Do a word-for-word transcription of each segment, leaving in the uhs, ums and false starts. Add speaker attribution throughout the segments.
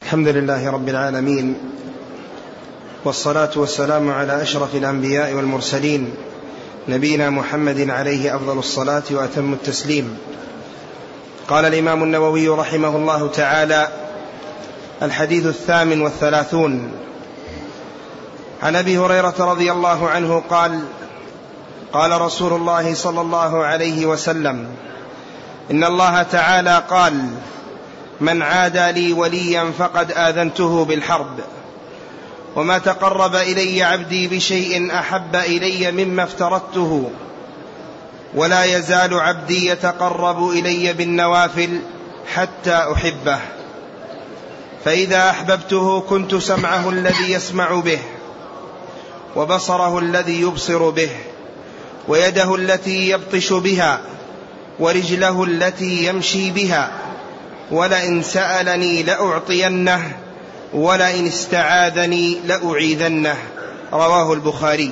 Speaker 1: الحمد لله رب العالمين، والصلاة والسلام على أشرف الأنبياء والمرسلين، نبينا محمد عليه أفضل الصلاة وأتم التسليم. قال الإمام النووي رحمه الله تعالى: الحديث الثامن والثلاثون. عن أبي هريرة رضي الله عنه قال: قال رسول الله صلى الله عليه وسلم: إن الله تعالى قال: من عادى لي وليا فقد آذنته بالحرب، وما تقرب إلي عبدي بشيء أحب إلي مما افترضته، ولا يزال عبدي يتقرب إلي بالنوافل حتى أحبه، فإذا أحببته كنت سمعه الذي يسمع به، وبصره الذي يبصر به، ويده التي يبطش بها، ورجله التي يمشي بها، ولئن سألني لأعطينه، ولئن استعاذني لأعيذنه. رواه البخاري.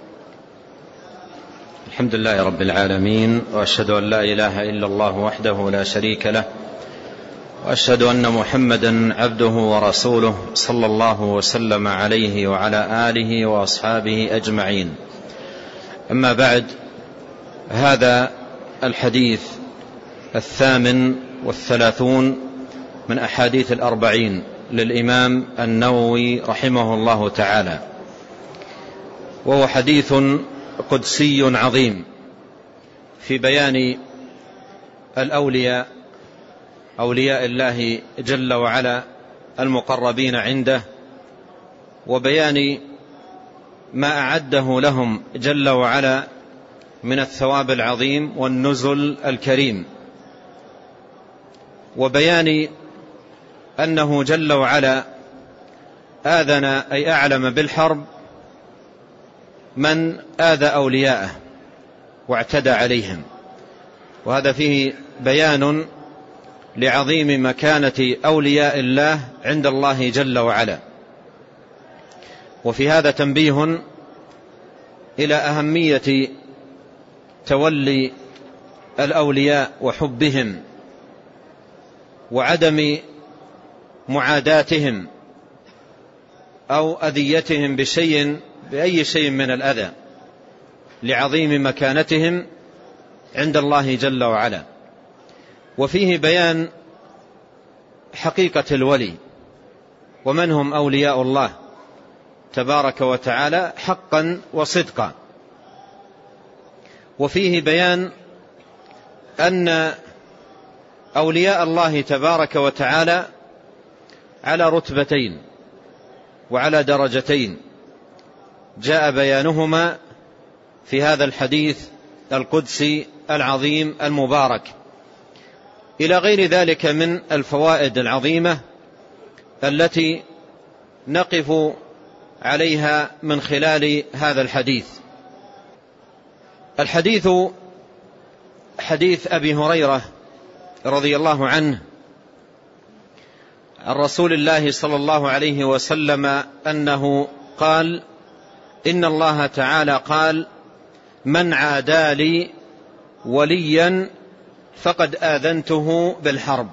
Speaker 2: الحمد لله رب العالمين، وأشهد أن لا إله إلا الله وحده لا شريك له، وأشهد أن محمدا عبده ورسوله صلى الله وسلم عليه وعلى آله وأصحابه أجمعين. أما بعد، هذا الحديث الثامن والثلاثون من أحاديث الأربعين للإمام النووي رحمه الله تعالى، وهو حديث قدسي عظيم في بيان الأولياء، أولياء الله جل وعلا المقربين عنده، وبيان ما أعده لهم جل وعلا من الثواب العظيم والنزل الكريم، وبيان أنه جل وعلا آذن أي أعلم بالحرب من آذى أولياءه واعتدى عليهم، وهذا فيه بيان لعظيم مكانة أولياء الله عند الله جل وعلا. وفي هذا تنبيه إلى أهمية تولي الأولياء وحبهم، وعدم معاداتهم أو أذيتهم بشيء بأي شيء من الأذى، لعظيم مكانتهم عند الله جل وعلا. وفيه بيان حقيقة الولي، ومن هم أولياء الله تبارك وتعالى حقا وصدقا. وفيه بيان أن أولياء الله تبارك وتعالى على رتبتين وعلى درجتين، جاء بيانهما في هذا الحديث القدسي العظيم المبارك، إلى غير ذلك من الفوائد العظيمة التي نقف عليها من خلال هذا الحديث. الحديث حديث أبي هريرة رضي الله عنه عن رسول الله صلى الله عليه وسلم أنه قال: إن الله تعالى قال: من عادى لي وليا فقد آذنته بالحرب.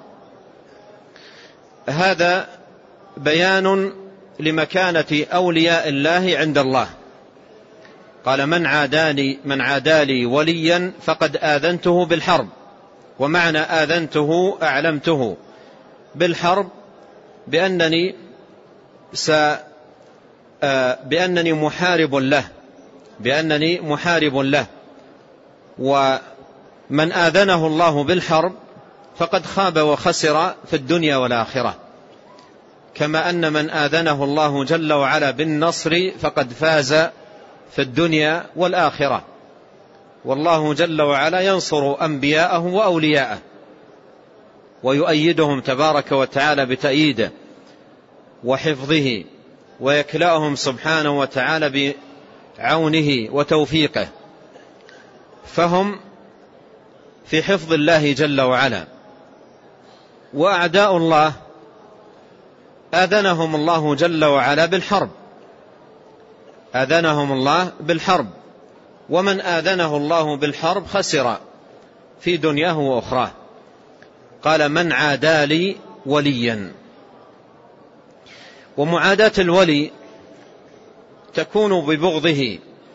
Speaker 2: هذا بيان لمكانة أولياء الله عند الله. قال: من عاداني من عادى لي وليا فقد آذنته بالحرب. ومعنى آذنته أعلمته بالحرب بأنني س بأنني محارب له بأنني محارب له ومن آذنه الله بالحرب فقد خاب وخسر في الدنيا والآخرة، كما أن من آذنه الله جل وعلا بالنصر فقد فاز في الدنيا والآخرة. والله جل وعلا ينصر أنبياءه وأولياءه، ويؤيدهم تبارك وتعالى بتأييده وحفظه، ويكلأهم سبحانه وتعالى بعونه وتوفيقه، فهم في حفظ الله جل وعلا. وأعداء الله آذنهم الله جل وعلا بالحرب، آذنهم الله بالحرب، ومن آذنه الله بالحرب خسر في دنياه وأخراه. قال: من عادى لي وليا، ومعاداة الولي تكون ببغضه،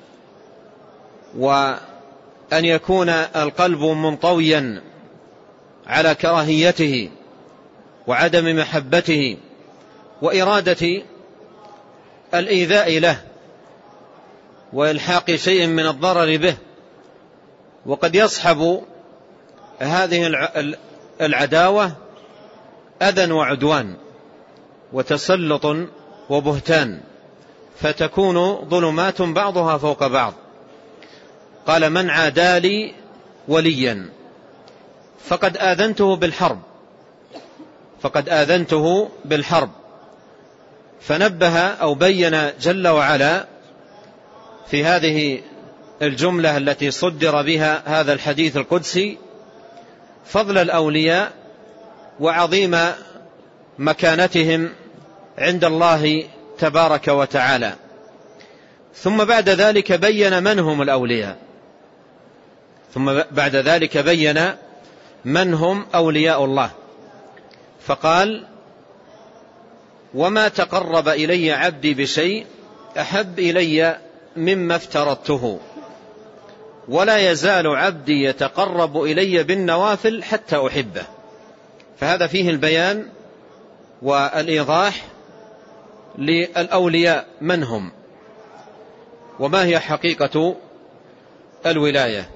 Speaker 2: وأن يكون القلب منطويا على كراهيته وعدم محبته وإرادة الإيذاء له وإلحاق شيء من الضرر به. وقد يصحب هذه العداوة أذى وعدوان وتسلط وبهتان، فتكون ظلمات بعضها فوق بعض. قال: من عادى لي وليا فقد آذنته بالحرب فقد آذنته بالحرب فنبه أو بين جل وعلا في هذه الجملة التي صدر بها هذا الحديث القدسي فضل الأولياء وعظيم مكانتهم عند الله تبارك وتعالى. ثم بعد ذلك بين من هم الأولياء ثم بعد ذلك بين من هم أولياء الله، فقال: وما تقرب إلي عبدي بشيء أحب إلي مما افترضته، ولا يزال عبدي يتقرب إلي بالنوافل حتى أحبه. فهذا فيه البيان والإيضاح للأولياء من هم وما هي حقيقة الولاية،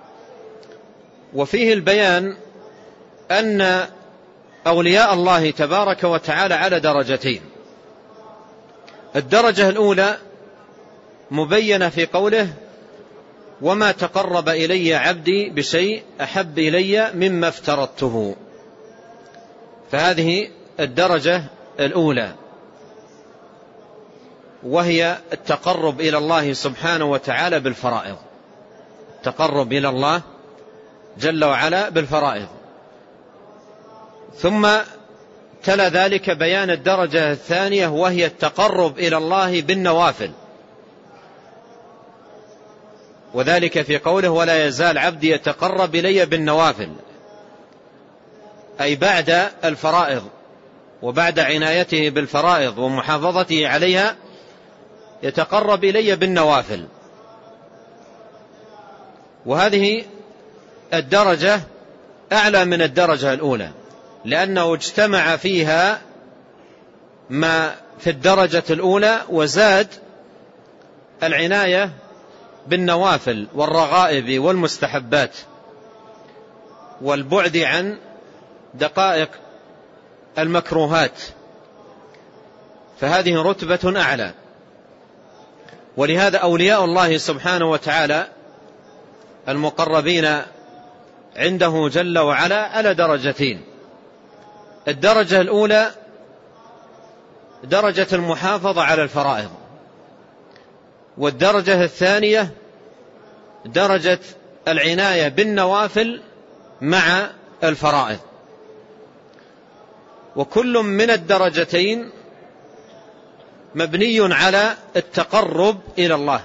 Speaker 2: وفيه البيان أن أولياء الله تبارك وتعالى على درجتين. الدرجة الأولى مبينة في قوله: وما تقرب إلي عبدي بشيء أحب إلي مما افترضته. فهذه الدرجة الأولى، وهي التقرب إلى الله سبحانه وتعالى بالفرائض، التقرب إلى الله جل وعلا بالفرائض. ثم تلا ذلك بيان الدرجة الثانية، وهي التقرب إلى الله بالنوافل، وذلك في قوله: ولا يزال عبدي يتقرب إلي بالنوافل، أي بعد الفرائض وبعد عنايته بالفرائض ومحافظته عليها يتقرب إلي بالنوافل. وهذه الدرجة أعلى من الدرجة الأولى، لأنه اجتمع فيها ما في الدرجة الأولى وزاد العناية بالنوافل والرغائب والمستحبات والبعد عن دقائق المكروهات، فهذه رتبة أعلى. ولهذا أولياء الله سبحانه وتعالى المقربين عنده جل وعلا على درجتين: الدرجة الأولى درجة المحافظة على الفرائض، والدرجة الثانية درجة العناية بالنوافل مع الفرائض. وكل من الدرجتين مبني على التقرب إلى الله،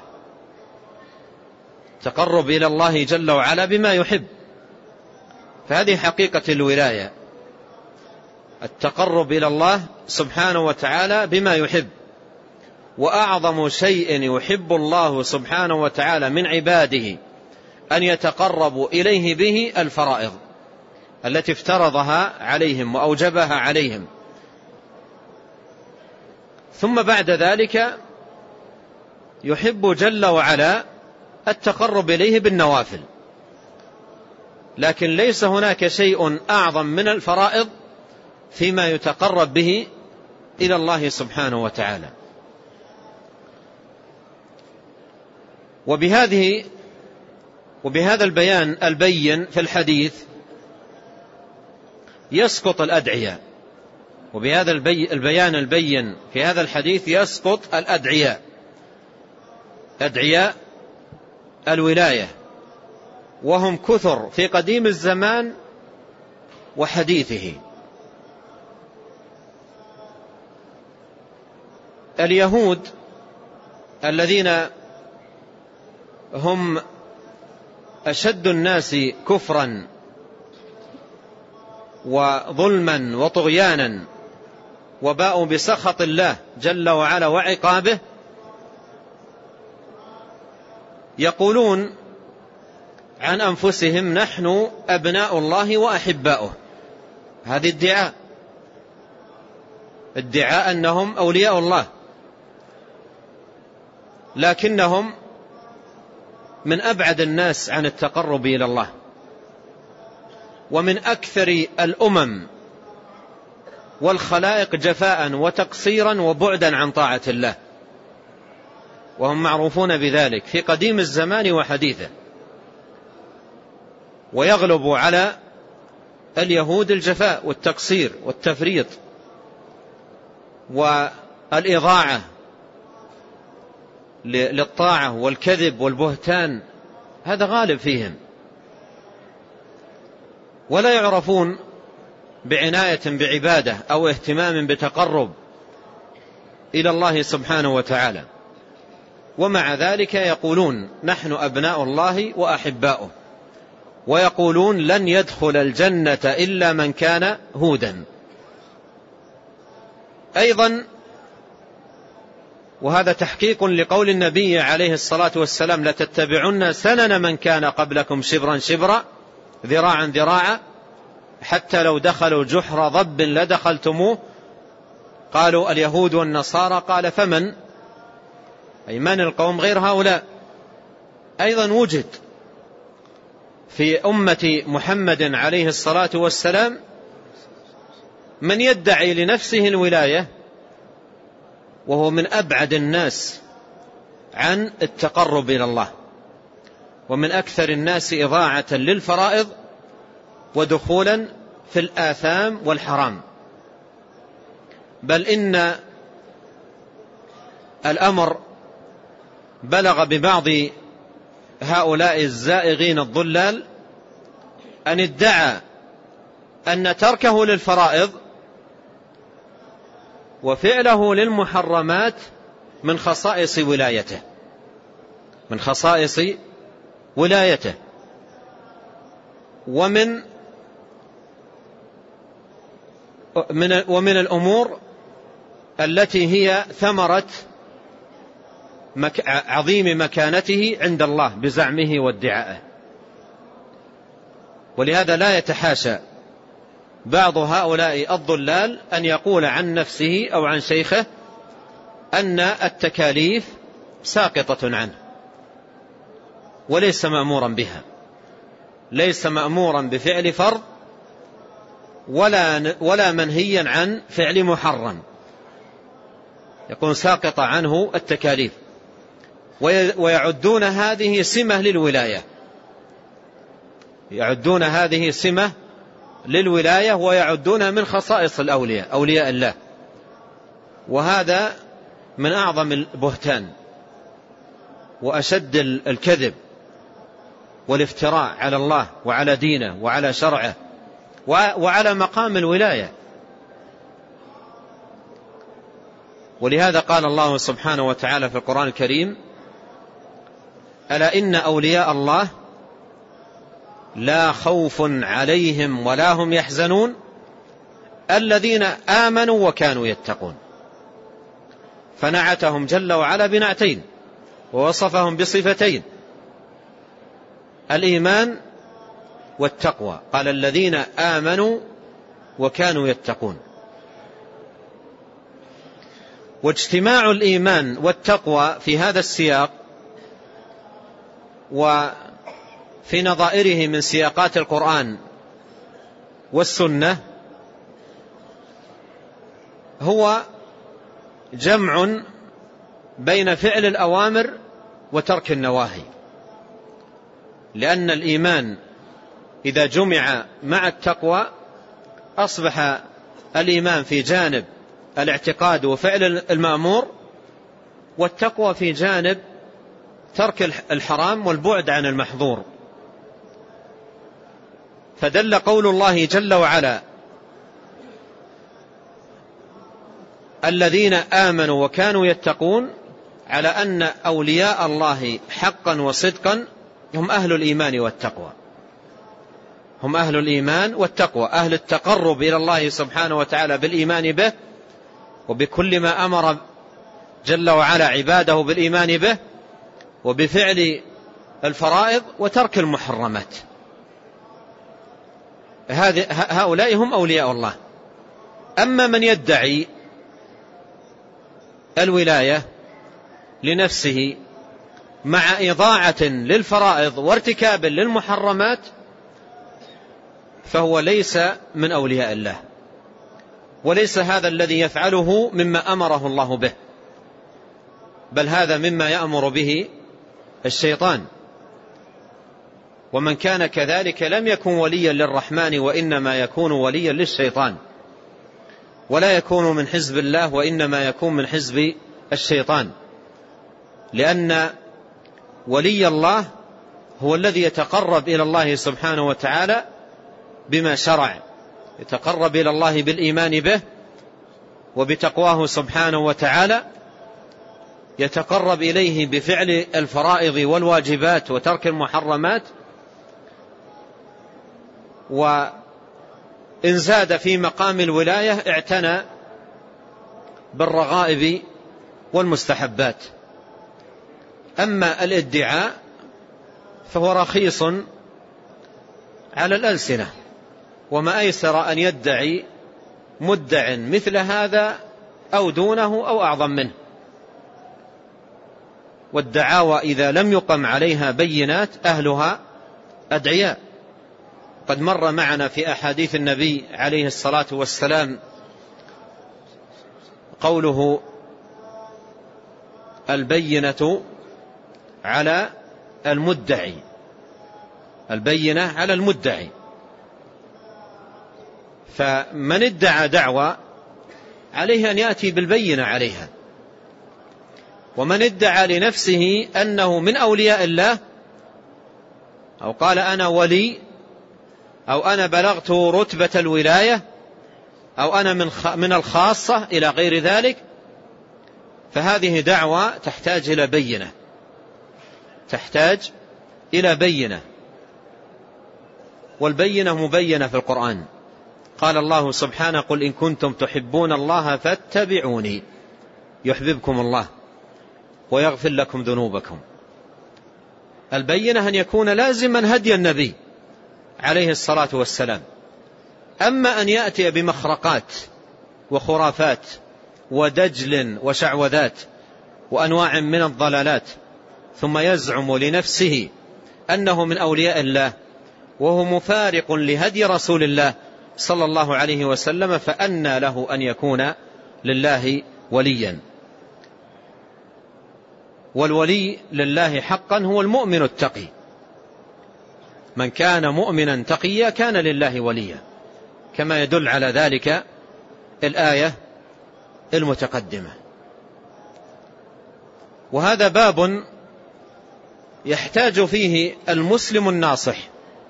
Speaker 2: تقرب إلى الله جل وعلا بما يحب. فهذه حقيقة الولاية، التقرب إلى الله سبحانه وتعالى بما يحب. وأعظم شيء يحب الله سبحانه وتعالى من عباده أن يتقربوا إليه به الفرائض التي افترضها عليهم وأوجبها عليهم. ثم بعد ذلك يحب جل وعلا التقرب إليه بالنوافل، لكن ليس هناك شيء أعظم من الفرائض فيما يتقرب به إلى الله سبحانه وتعالى. وبهذه وبهذا البيان البين في الحديث يسقط الأدعياء، وبهذا البيان البين في هذا الحديث يسقط الأدعياء، أدعياء الولاية، وهم كثر في قديم الزمان وحديثه. اليهود الذين هم أشد الناس كفرا وظلما وطغيانا وباءوا بسخط الله جل وعلا وعقابه، يقولون عن أنفسهم نحن أبناء الله وأحباؤه. هذه ادعاء ادعاء أنهم أولياء الله، لكنهم من أبعد الناس عن التقرب إلى الله، ومن أكثر الأمم والخلائق جفاء وتقصيرا وبعدا عن طاعة الله، وهم معروفون بذلك في قديم الزمان وحديثه. ويغلب على اليهود الجفاء والتقصير والتفريط والإضاعة للطاعة والكذب والبهتان، هذا غالب فيهم، ولا يعرفون بعناية بعبادة أو اهتمام بتقرب إلى الله سبحانه وتعالى. ومع ذلك يقولون نحن أبناء الله وأحباؤه، ويقولون لن يدخل الجنة إلا من كان هودا. أيضا وهذا تحقيق لقول النبي عليه الصلاة والسلام لتتبعن سنن من كان قبلكم شبرا شبرا ذراعا ذراعا حتى لو دخلوا جحر ضب لدخلتموه. قالوا اليهود والنصارى، قال فمن؟ أي من القوم غير هؤلاء. أيضا وجد في أمة محمد عليه الصلاة والسلام من يدعي لنفسه الولاية وهو من أبعد الناس عن التقرب إلى الله، ومن أكثر الناس إضاعة للفرائض ودخولا في الآثام والحرام. بل إن الأمر بلغ ببعض هؤلاء الزائغين الضلال أن ادعى أن تركه للفرائض وفعله للمحرمات من خصائص ولايته من خصائص ولايته ومن من ومن الأمور التي هي ثمرة عظيم مكانته عند الله بزعمه وادعائه. ولهذا لا يتحاشى بعض هؤلاء الضلال أن يقول عن نفسه أو عن شيخه أن التكاليف ساقطة عنه وليس مأمورا بها، ليس مأمورا بفعل فرض ولا ولا منهيا عن فعل محرم، يكون ساقط عنه التكاليف. ويعدون هذه سمة للولاية يعدون هذه سمة للولاية ويعدون من خصائص الأولياء أولياء الله، وهذا من أعظم البهتان وأشد الكذب والافتراء على الله وعلى دينه وعلى شرعه وعلى مقام الولاية. ولهذا قال الله سبحانه وتعالى في القرآن الكريم: ألا إن أولياء الله لا خوف عليهم ولا هم يحزنون الذين آمنوا وكانوا يتقون. فنعتهم جل وعلا بنعتين ووصفهم بصفتين: الإيمان والتقوى. قال الذين آمنوا وكانوا يتقون. واجتماع الإيمان والتقوى في هذا السياق وفي نظائره من سياقات القرآن والسنة هو جمع بين فعل الأوامر وترك النواهي، لأن الإيمان إذا جمع مع التقوى أصبح الإيمان في جانب الاعتقاد وفعل المأمور، والتقوى في جانب ترك الحرام والبعد عن المحظور. فدل قول الله جل وعلا: الذين آمنوا وكانوا يتقون، على أن أولياء الله حقا وصدقا هم أهل الإيمان والتقوى هم أهل الإيمان والتقوى أهل التقرب إلى الله سبحانه وتعالى بالإيمان به وبكل ما أمر جل وعلا عباده بالإيمان به، وبفعل الفرائض وترك المحرمات. هؤلاء هم أولياء الله. أما من يدعي الولاية لنفسه مع إضاعة للفرائض وارتكاب للمحرمات فهو ليس من أولياء الله، وليس هذا الذي يفعله مما أمره الله به، بل هذا مما يأمر به الشيطان. ومن كان كذلك لم يكن وليا للرحمن وإنما يكون وليا للشيطان، ولا يكون من حزب الله وإنما يكون من حزب الشيطان، لأن ولي الله هو الذي يتقرب إلى الله سبحانه وتعالى بما شرع، يتقرب إلى الله بالإيمان به وبتقواه سبحانه وتعالى، يتقرب إليه بفعل الفرائض والواجبات وترك المحرمات، وإن زاد في مقام الولاية اعتنى بالرغائب والمستحبات. أما الادعاء فهو رخيص على الألسنة، وما أيسر أن يدعي مدع مثل هذا أو دونه أو أعظم منه. والدعاوى إذا لم يقم عليها بينات أهلها أدعياء. قد مر معنا في أحاديث النبي عليه الصلاة والسلام قوله: البينة على المدعي، البينة على المدعي. فمن ادعى دعوى عليه أن يأتي بالبينة عليها، ومن ادعى لنفسه أنه من أولياء الله أو قال أنا ولي أو أنا بلغت رتبة الولاية أو أنا من من الخاصة إلى غير ذلك، فهذه دعوة تحتاج إلى بينة، تحتاج إلى بينة. والبينة مبينة في القرآن. قال الله سبحانه: قل إن كنتم تحبون الله فاتبعوني يحببكم الله ويغفر لكم ذنوبكم. البينة أن يكون لازما هدي النبي عليه الصلاة والسلام. أما أن يأتي بمخرقات وخرافات ودجل وشعوذات وأنواع من الضلالات ثم يزعم لنفسه أنه من أولياء الله وهو مفارق لهدي رسول الله صلى الله عليه وسلم، فأنى له أن يكون لله وليا. والولي لله حقا هو المؤمن التقي. من كان مؤمنا تقيا كان لله وليا، كما يدل على ذلك الآية المتقدمة. وهذا باب يحتاج فيه المسلم الناصح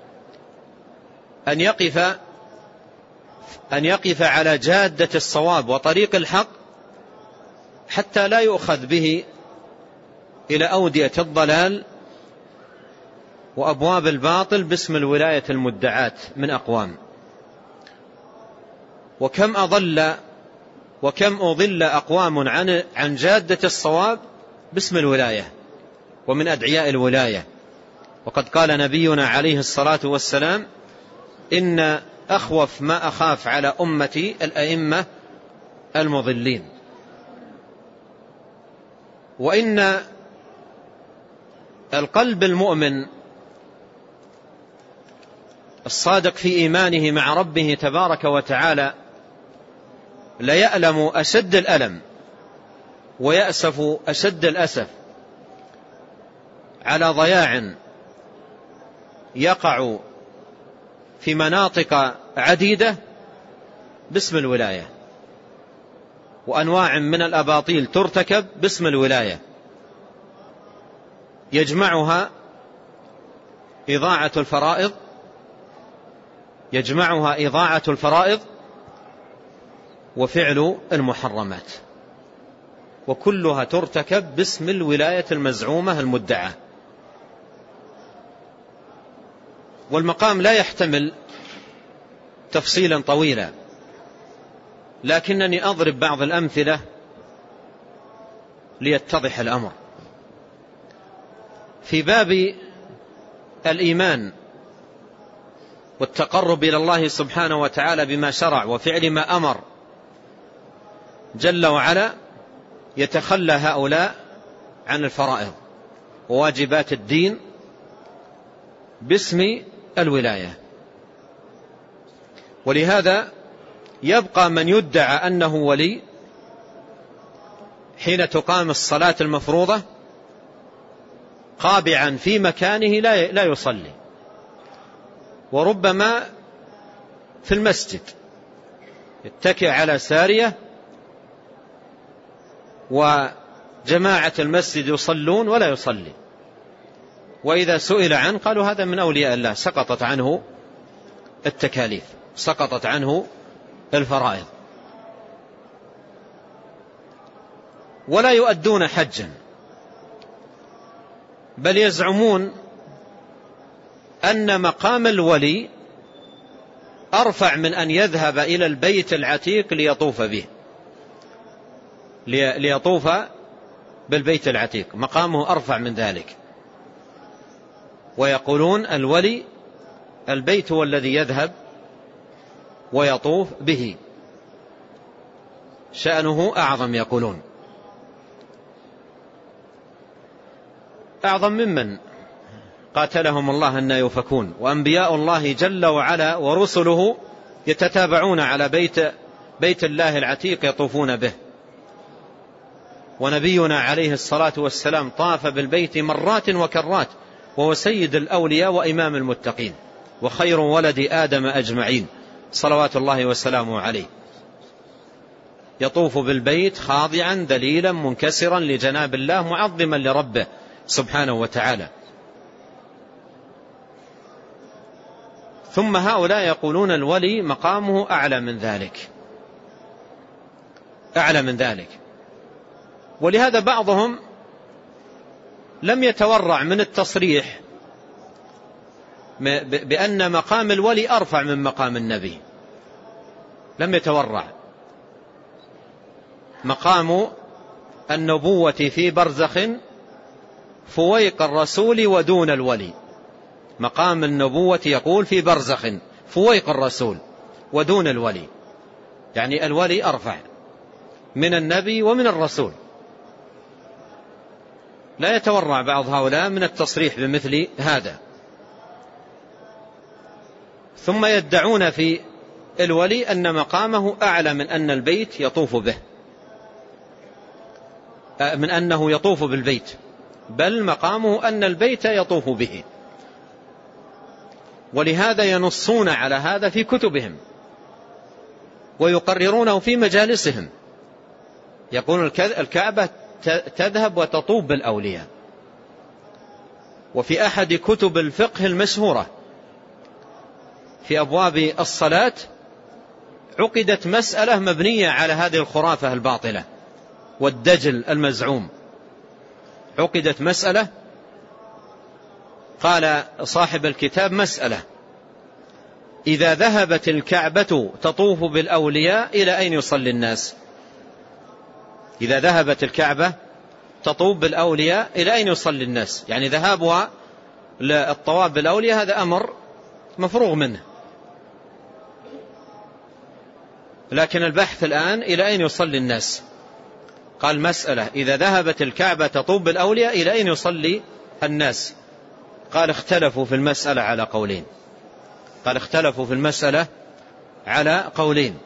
Speaker 2: أن يقف أن يقف على جادة الصواب وطريق الحق، حتى لا يؤخذ به إلى أودية الضلال وأبواب الباطل باسم الولاية المدعاة من أقوام. وكم أضل وكم أضل أقوام عن عن جادة الصواب باسم الولاية ومن أدعياء الولاية. وقد قال نبينا عليه الصلاة والسلام: إن أخوف ما أخاف على أمتي الأئمة المضلين. وإن القلب المؤمن الصادق في إيمانه مع ربه تبارك وتعالى ليألم أشد الألم ويأسف أشد الأسف على ضياع يقع في مناطق عديدة باسم الولاية، وأنواع من الأباطيل ترتكب باسم الولاية، يجمعها إضاعة الفرائض يجمعها إضاعة الفرائض وفعل المحرمات، وكلها ترتكب باسم الولاية المزعومة المدعاة. والمقام لا يحتمل تفصيلا طويلا، لكنني أضرب بعض الأمثلة ليتضح الأمر. في باب الإيمان والتقرب إلى الله سبحانه وتعالى بما شرع وفعل ما أمر جل وعلا، يتخلى هؤلاء عن الفرائض وواجبات الدين باسم الولاية. ولهذا يبقى من يدعى أنه ولي حين تقام الصلاة المفروضة قابعا في مكانه لا يصلي، وربما في المسجد يتكئ على سارية وجماعة المسجد يصلون ولا يصلي، وإذا سئل عنه قالوا هذا من أولياء الله، سقطت عنه التكاليف، سقطت عنه الفرائض، ولا يؤدون حجا، بل يزعمون أن مقام الولي أرفع من أن يذهب إلى البيت العتيق ليطوف به، ليطوف بالبيت العتيق، مقامه أرفع من ذلك. ويقولون الولي البيت هو الذي يذهب ويطوف به، شأنه أعظم، يقولون أعظم ممن قاتلهم الله أن يفكون. وأنبياء الله جل وعلا ورسله يتتابعون على بيت, بيت الله العتيق يطوفون به، ونبينا عليه الصلاة والسلام طاف بالبيت مرات وكرات، وهو سيد الأولياء وإمام المتقين وخير ولد آدم أجمعين صلوات الله وسلامه عليه، يطوف بالبيت خاضعا ذليلا منكسرا لجناب الله معظما لربه سبحانه وتعالى. ثم هؤلاء يقولون الولي مقامه أعلى من ذلك، أعلى من ذلك. ولهذا بعضهم لم يتورع من التصريح بأن مقام الولي أرفع من مقام النبي، لم يتورع. مقام النبوة في برزخ فويق الرسول ودون الولي، مقام النبوة يقول في برزخ فويق الرسول ودون الولي، يعني الولي أرفع من النبي ومن الرسول. لا يتورع بعض هؤلاء من التصريح بمثل هذا. ثم يدعون في الولي أن مقامه أعلى من أن البيت يطوف به، من أنه يطوف بالبيت، بل مقامه أن البيت يطوف به. ولهذا ينصون على هذا في كتبهم ويقررونه في مجالسهم، يقول الكعبة تذهب وتطوف بالأولياء. وفي أحد كتب الفقه المشهورة في أبواب الصلاة عقدت مسألة مبنية على هذه الخرافة الباطلة والدجل المزعوم. عقدت مسألة، قال صاحب الكتاب مسألة: إذا ذهبت الكعبة تطوف بالأولياء إلى أين يصلي الناس؟ إذا ذهبت الكعبة تطوف بالأولياء إلى أين يصلي الناس؟ يعني ذهابها للطواف بالأولياء هذا أمر مفروغ منه، لكن البحث الآن إلى أين يصلي الناس. قال مسألة: إذا ذهبت الكعبة تطوف بالأولياء إلى أين يصلي الناس؟ قال اختلفوا في المسألة على قولين. قال اختلفوا في المسألة على قولين.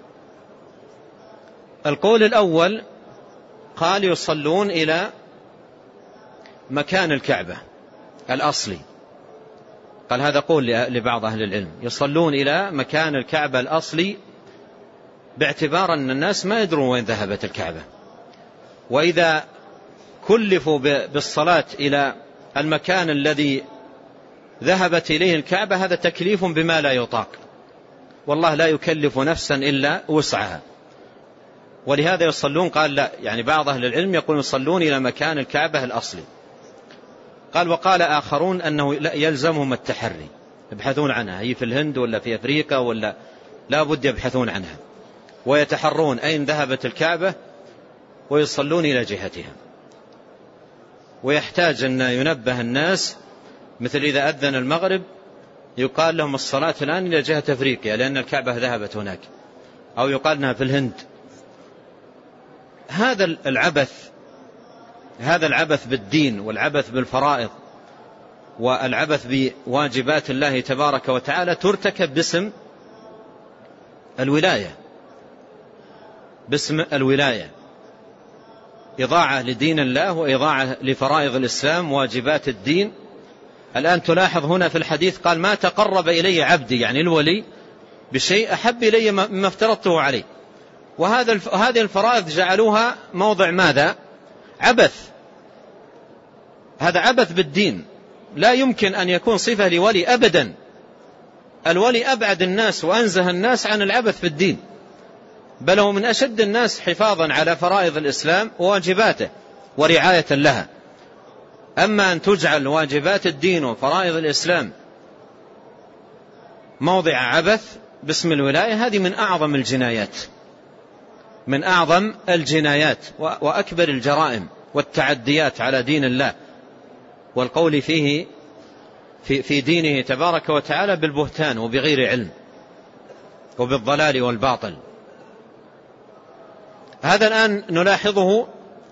Speaker 2: القول الأول قال يصلون إلى مكان الكعبة الأصلي. قال هذا قول لبعض أهل العلم، يصلون إلى مكان الكعبة الأصلي باعتبار أن الناس ما يدرون وين ذهبت الكعبة، وإذا كلفوا بالصلاة إلى المكان الذي ذهبت إليه الكعبة هذا تكليف بما لا يطاق، والله لا يكلف نفسا إلا وسعها. ولهذا يصلون، قال لا، يعني بعض أهل العلم يقولون يصلون إلى مكان الكعبة الأصلي. قال وقال آخرون أنه لا يلزمهم التحري، يبحثون عنها، هي في الهند ولا في أفريقيا ولا لا بد يبحثون عنها. ويتحرون أين ذهبت الكعبة ويصلون إلى جهتها. ويحتاج أن ينبه الناس، مثل إذا أذن المغرب يقال لهم الصلاة الآن إلى جهة أفريقيا لأن الكعبة ذهبت هناك، أو يقال أنها في الهند. هذا العبث هذا العبث بالدين والعبث بالفرائض والعبث بواجبات الله تبارك وتعالى ترتكب باسم الولاية باسم الولاية إضاعة لدين الله وإضاعة لفرائض الإسلام واجبات الدين. الآن تلاحظ هنا في الحديث قال ما تقرب إلي عبدي، يعني الولي، بشيء أحب إلي مما افترضته عليه. وهذا هذه الفرائض جعلوها موضع ماذا؟ عبث. هذا عبث بالدين، لا يمكن أن يكون صفة لولي أبدا. الولي أبعد الناس وأنزه الناس عن العبث في الدين، بل هو من أشد الناس حفاظا على فرائض الإسلام وواجباته ورعاية لها. أما أن تجعل واجبات الدين وفرائض الإسلام موضع عبث باسم الولاية، هذه من أعظم الجنايات من أعظم الجنايات وأكبر الجرائم والتعديات على دين الله، والقول فيه في, في دينه تبارك وتعالى بالبهتان وبغير علم وبالضلال والباطل. هذا الآن نلاحظه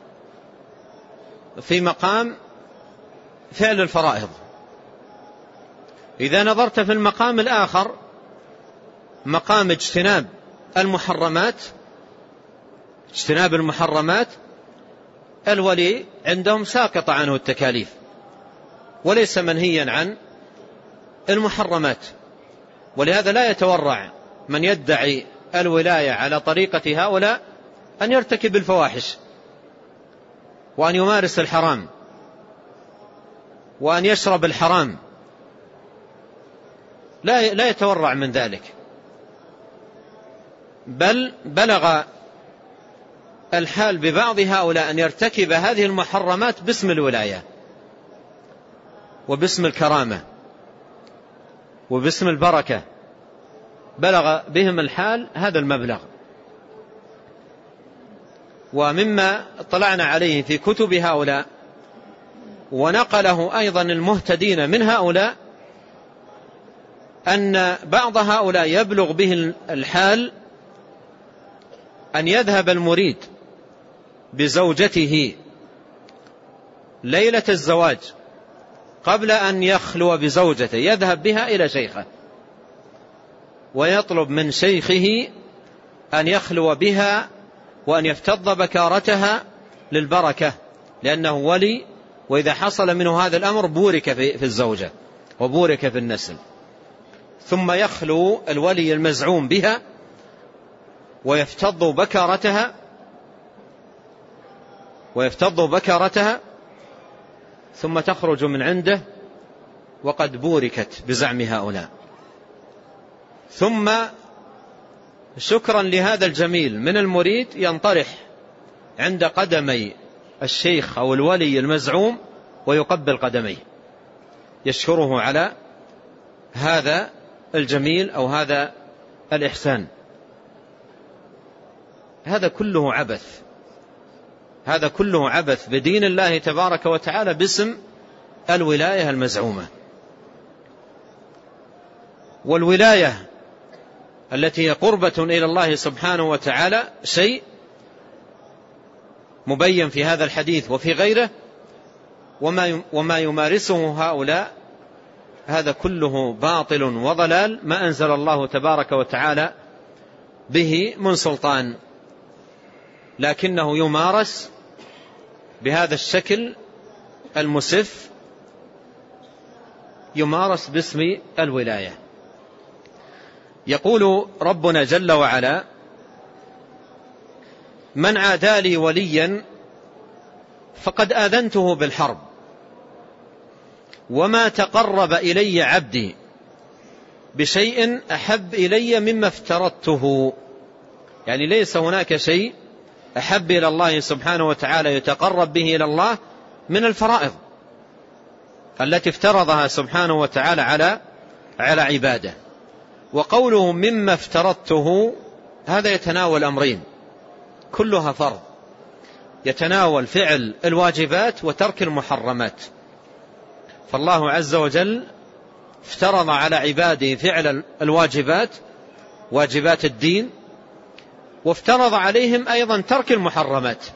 Speaker 2: في مقام فعل الفرائض. إذا نظرت في المقام الآخر، مقام اجتناب المحرمات اجتناب المحرمات الولي عندهم ساقط عنه التكاليف وليس منهيا عن المحرمات. ولهذا لا يتورع من يدعي الولاية على طريقة هؤلاء أن يرتكب الفواحش وأن يمارس الحرام وأن يشرب الحرام، لا لا يتورع من ذلك، بل بلغ الحال ببعض هؤلاء أن يرتكب هذه المحرمات باسم الولاية وباسم الكرامة وباسم البركة. بلغ بهم الحال هذا المبلغ. ومما اطلعنا عليه في كتب هؤلاء ونقله أيضا المهتدين من هؤلاء أن بعض هؤلاء يبلغ به الحال أن يذهب المريد بزوجته ليلة الزواج قبل أن يخلو بزوجته، يذهب بها إلى شيخه ويطلب من شيخه أن يخلو بها وأن يفتض بكارتها للبركة، لأنه ولي، وإذا حصل منه هذا الأمر بورك في الزوجة وبورك في النسل. ثم يخلو الولي المزعوم بها ويفتض بكارتها ويفتض بكارتها ثم تخرج من عنده وقد بوركت بزعم هؤلاء. ثم شكرا لهذا الجميل من المريد ينطرح عند قدمي الشيخ أو الولي المزعوم ويقبل قدميه، يشكره على هذا الجميل أو هذا الإحسان. هذا كله عبث، هذا كله عبث بدين الله تبارك وتعالى باسم الولاية المزعومة. والولاية التي هي قربة إلى الله سبحانه وتعالى شيء مبين في هذا الحديث وفي غيره، وما وما يمارسه هؤلاء هذا كله باطل وضلال ما أنزل الله تبارك وتعالى به من سلطان، لكنه يمارس بهذا الشكل المسف، يمارس باسم الولاية. يقول ربنا جل وعلا: من عادى لي وليا فقد آذنته بالحرب وما تقرب إلي عبدي بشيء أحب إلي مما افترضته. يعني ليس هناك شيء أحب إلى الله سبحانه وتعالى يتقرب به إلى الله من الفرائض التي افترضها سبحانه وتعالى على على عباده. وقوله مما افترضته هذا يتناول أمرين كلها فرض، يتناول فعل الواجبات وترك المحرمات. فالله عز وجل افترض على عباده فعل الواجبات، واجبات الدين، وافترض عليهم أيضا ترك المحرمات.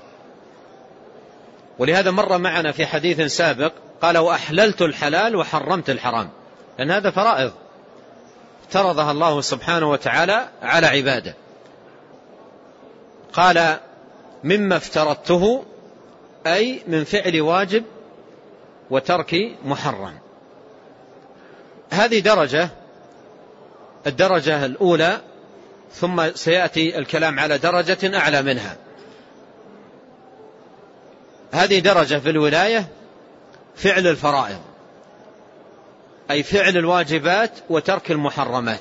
Speaker 2: ولهذا مر معنا في حديث سابق قال وأحللت الحلال وحرمت الحرام، لأن هذا فرائض افترضها الله سبحانه وتعالى على عباده. قال مما افترضته أي من فعل واجب وترك محرم. هذه درجة، الدرجة الأولى، ثم سيأتي الكلام على درجة أعلى منها. هذه درجة في الولاية فعل الفرائض، أي فعل الواجبات وترك المحرمات.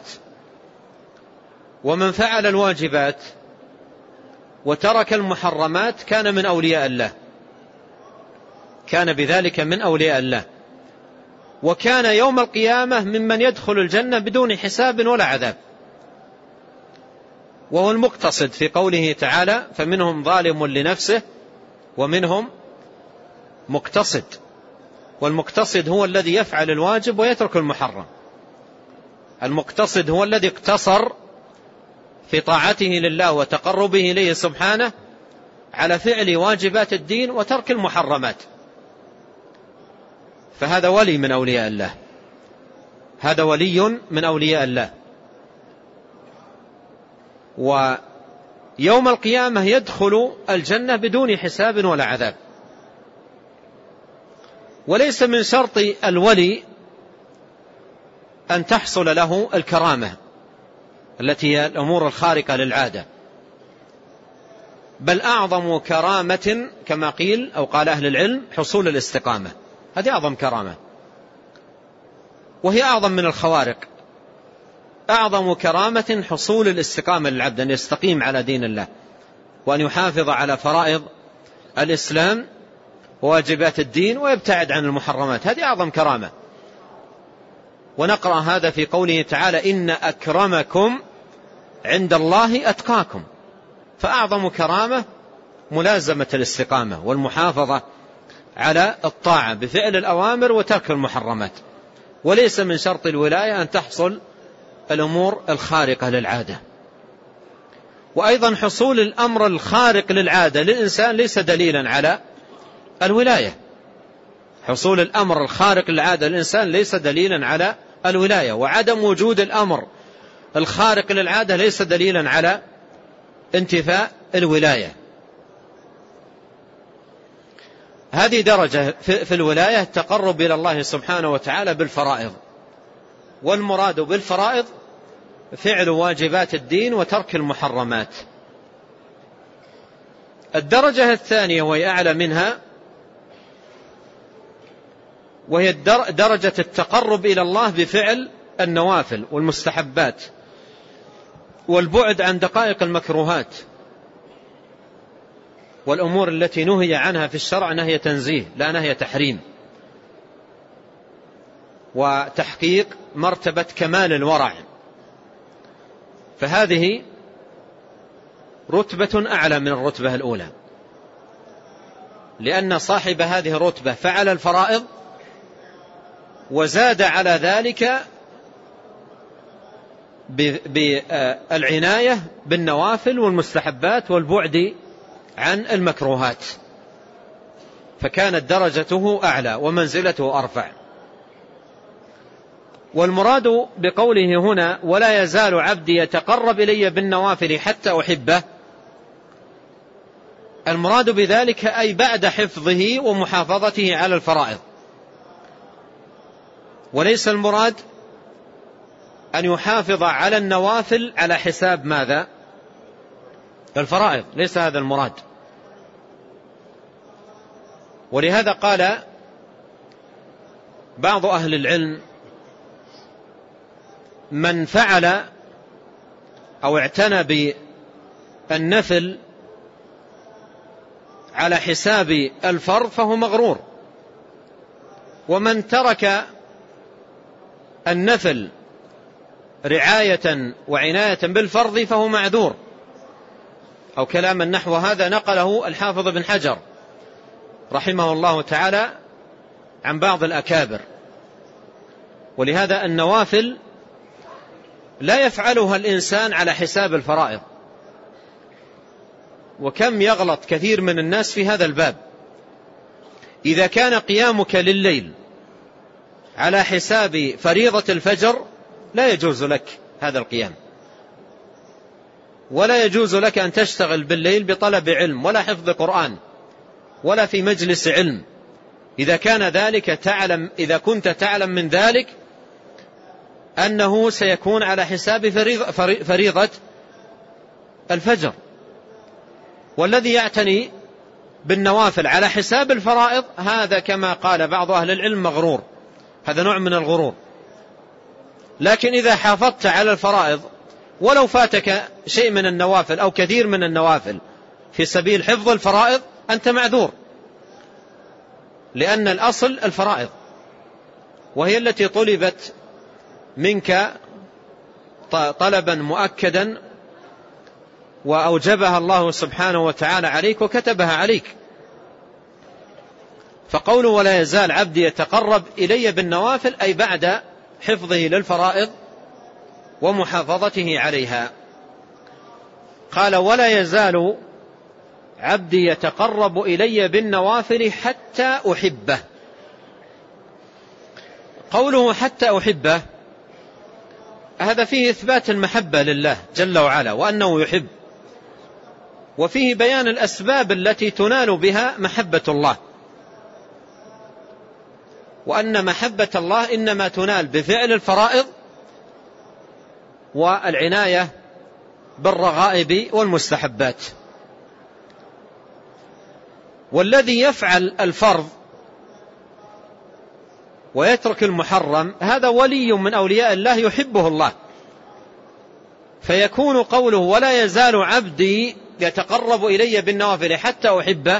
Speaker 2: ومن فعل الواجبات وترك المحرمات كان من أولياء الله، كان بذلك من أولياء الله، وكان يوم القيامة ممن يدخل الجنة بدون حساب ولا عذاب. وهو المقتصد في قوله تعالى فمنهم ظالم لنفسه ومنهم مقتصد. والمقتصد هو الذي يفعل الواجب ويترك المحرم. المقتصد هو الذي اقتصر في طاعته لله وتقربه إليه سبحانه على فعل واجبات الدين وترك المحرمات، فهذا ولي من أولياء الله، هذا ولي من أولياء الله. ويوم القيامة يدخل الجنة بدون حساب ولا عذاب. وليس من شرط الولي أن تحصل له الكرامة التي هي الأمور الخارقة للعادة، بل أعظم كرامة كما قيل أو قال أهل العلم حصول الاستقامة، هذه أعظم كرامة، وهي أعظم من الخوارق. أعظم كرامة حصول الاستقامة للعبد، أن يستقيم على دين الله وأن يحافظ على فرائض الإسلام وواجبات الدين ويبتعد عن المحرمات، هذه أعظم كرامة. ونقرأ هذا في قوله تعالى إن أكرمكم عند الله أتقاكم. فأعظم كرامة ملازمة الاستقامة والمحافظة على الطاعة بفعل الأوامر وترك المحرمات. وليس من شرط الولاية أن تحصل الأمور الخارقة للعادة. وأيضا حصول الأمر الخارق للعادة للإنسان ليس دليلا على الولاية. حصول الأمر الخارق للعادة للإنسان ليس دليلا على الولاية، وعدم وجود الأمر الخارق للعادة ليس دليلا على انتفاء الولاية. هذه درجة في الولاية التقرب إلى الله سبحانه وتعالى بالفرائض. والمراد بالفرائض فعل واجبات الدين وترك المحرمات. الدرجة الثانية وهي أعلى منها، وهي درجة التقرب إلى الله بفعل النوافل والمستحبات والبعد عن دقائق المكروهات والأمور التي نهي عنها في الشرع نهي تنزيه لا نهي تحريم، وتحقيق مرتبة كمال الورع. فهذه رتبة أعلى من الرتبة الأولى، لأن صاحب هذه الرتبة فعل الفرائض وزاد على ذلك بالعناية بالنوافل والمستحبات والبعد عن المكروهات، فكانت درجته أعلى ومنزلته أرفع. والمراد بقوله هنا ولا يزال عبدي يتقرب إلي بالنوافل حتى أحبه، المراد بذلك أي بعد حفظه ومحافظته على الفرائض، وليس المراد أن يحافظ على النوافل على حساب ماذا؟ الفرائض، ليس هذا المراد. ولهذا قال بعض أهل العلم من فعل أو اعتنى بالنفل على حساب الفرض فهو مغرور، ومن ترك النفل رعاية وعناية بالفرض فهو معذور. أو كلاما نحو هذا نقله الحافظ بن حجر رحمه الله تعالى عن بعض الأكابر. ولهذا النوافل لا يفعلها الإنسان على حساب الفرائض، وكم يغلط كثير من الناس في هذا الباب. إذا كان قيامك لليل على حساب فريضة الفجر لا يجوز لك هذا القيام، ولا يجوز لك أن تشتغل بالليل بطلب علم ولا حفظ قرآن ولا في مجلس علم، إذا كان ذلك تعلم إذا كنت تعلم من ذلك أنه سيكون على حساب فريضة الفجر. والذي يعتني بالنوافل على حساب الفرائض هذا كما قال بعض أهل العلم مغرور، هذا نوع من الغرور. لكن إذا حافظت على الفرائض ولو فاتك شيء من النوافل أو كثير من النوافل في سبيل حفظ الفرائض أنت معذور، لأن الأصل الفرائض وهي التي طلبت منك طلبا مؤكدا وأوجبها الله سبحانه وتعالى عليك وكتبها عليك. فقوله ولا يزال عبدي يتقرب إلي بالنوافل أي بعد حفظه للفرائض ومحافظته عليها. قال ولا يزال عبدي يتقرب إلي بالنوافل حتى أحبه. قوله حتى أحبه هذا فيه إثبات المحبة لله جل وعلا وأنه يحب، وفيه بيان الأسباب التي تنال بها محبة الله، وأن محبة الله إنما تنال بفعل الفرائض والعناية بالرغائب والمستحبات. والذي يفعل الفرض ويترك المحرم هذا ولي من أولياء الله يحبه الله. فيكون قوله ولا يزال عبدي يتقرب إلي بالنوافل حتى أحبه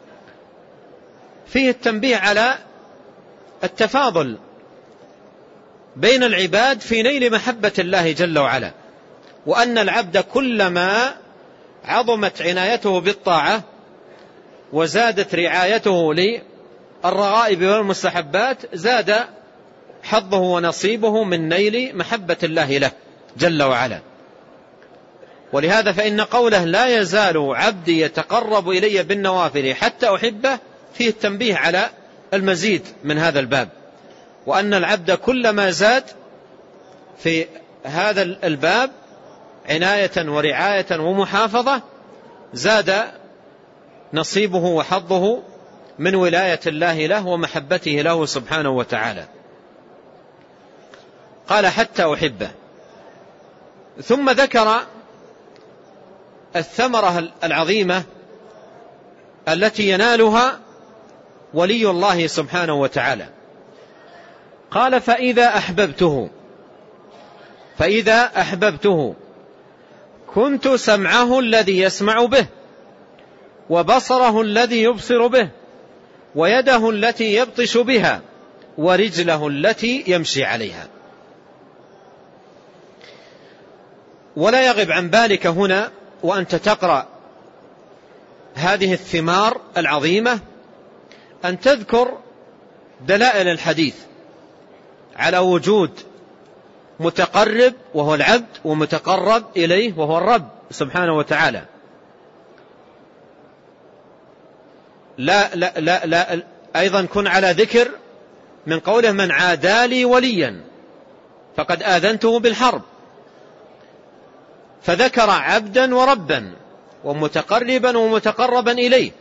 Speaker 2: فيه التنبيه على التفاضل بين العباد في نيل محبة الله جل وعلا، وأن العبد كلما عظمت عنايته بالطاعة وزادت رعايته للرغائب والمستحبات زاد حظه ونصيبه من نيل محبة الله له جل وعلا. ولهذا فإن قوله لا يزال عبدي يتقرب إلي بالنوافل حتى أحبه فيه التنبيه على المزيد من هذا الباب، وأن العبد كلما زاد في هذا الباب عناية ورعاية ومحافظة زاد نصيبه وحظه من ولاية الله له ومحبته له سبحانه وتعالى. قال حتى أحبه، ثم ذكر الثمرة العظيمة التي ينالها ولي الله سبحانه وتعالى. قال فإذا أحببته فإذا أحببته كنت سمعه الذي يسمع به وبصره الذي يبصر به ويده التي يبطش بها ورجله التي يمشي عليها. ولا يغب عن بالك هنا وأنت تقرأ هذه الثمار العظيمة أن تذكر دلائل الحديث على وجود متقرب وهو العبد ومتقرب إليه وهو الرب سبحانه وتعالى. لا لا لا لا أيضا كن على ذكر من قوله من عادى لي وليا فقد آذنته بالحرب، فذكر عبدا وربا ومتقربا ومتقربا إليه.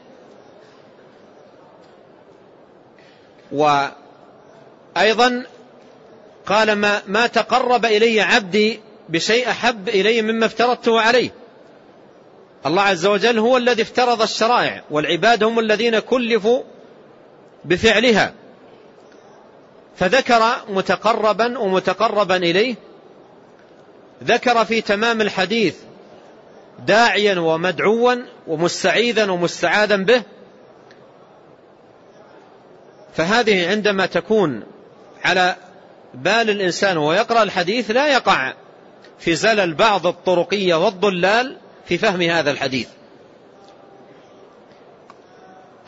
Speaker 2: وأيضا قال ما, ما تقرب إلي عبدي بشيء أحب إلي مما افترضته عليه. الله عز وجل هو الذي افترض الشرائع والعباد هم الذين كلفوا بفعلها، فذكر متقربا ومتقربا إليه. ذكر في تمام الحديث داعيا ومدعوا ومستعيذا ومستعاذا به. فهذه عندما تكون على بال الإنسان ويقرأ الحديث لا يقع في زلل بعض الطرقية والضلال في فهم هذا الحديث،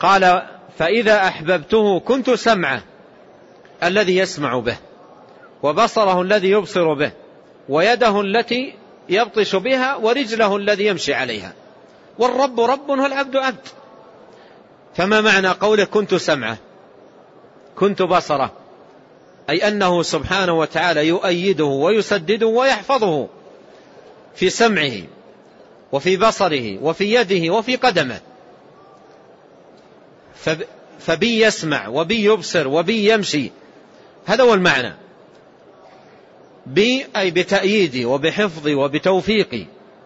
Speaker 2: قال فإذا أحببته كنت سمعه الذي يسمع به، وبصره الذي يبصر به، ويده التي يبطش بها، ورجله الذي يمشي عليها. والرب رب والعبد عبد. فما معنى قوله كنت سمعه كنت بصره؟ أي أنه سبحانه وتعالى يؤيده ويسدده ويحفظه في سمعه وفي بصره وفي يده وفي قدمه. فبي يسمع وبي يبصر وبي يمشي، هذا هو المعنى. بي أي بتأييدي وبحفظي وبتوفيقي.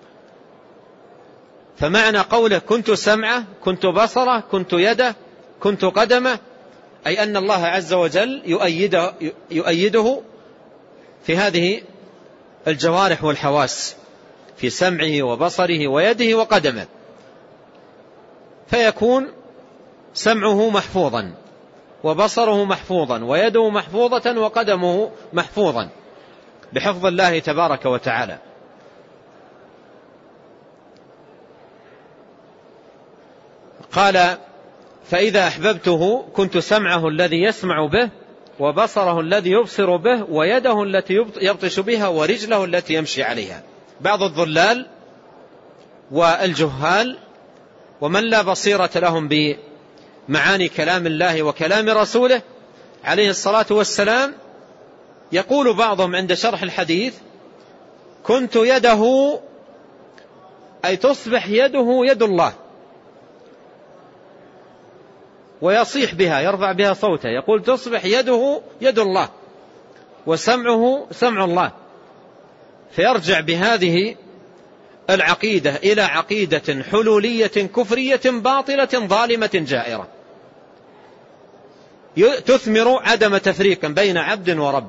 Speaker 2: فمعنى قوله كنت سمعه كنت بصره كنت يده كنت قدمه، أي أن الله عز وجل يؤيده, يؤيده في هذه الجوارح والحواس، في سمعه وبصره ويده وقدمه، فيكون سمعه محفوظا وبصره محفوظا ويده محفوظة وقدمه محفوظا بحفظ الله تبارك وتعالى. قال فإذا أحببته كنت سمعه الذي يسمع به، وبصره الذي يبصر به، ويده التي يبطش بها، ورجله التي يمشي عليها. بعض الضلال والجهال ومن لا بصيرة لهم بمعاني كلام الله وكلام رسوله عليه الصلاة والسلام، يقول بعضهم عند شرح الحديث كنت يده، أي تصبح يده يد الله، ويصيح بها يرفع بها صوته، يقول تصبح يده يد الله وسمعه سمع الله. فيرجع بهذه العقيدة إلى عقيدة حلولية كفرية باطلة ظالمة جائرة تثمر عدم تفريق بين عبد ورب.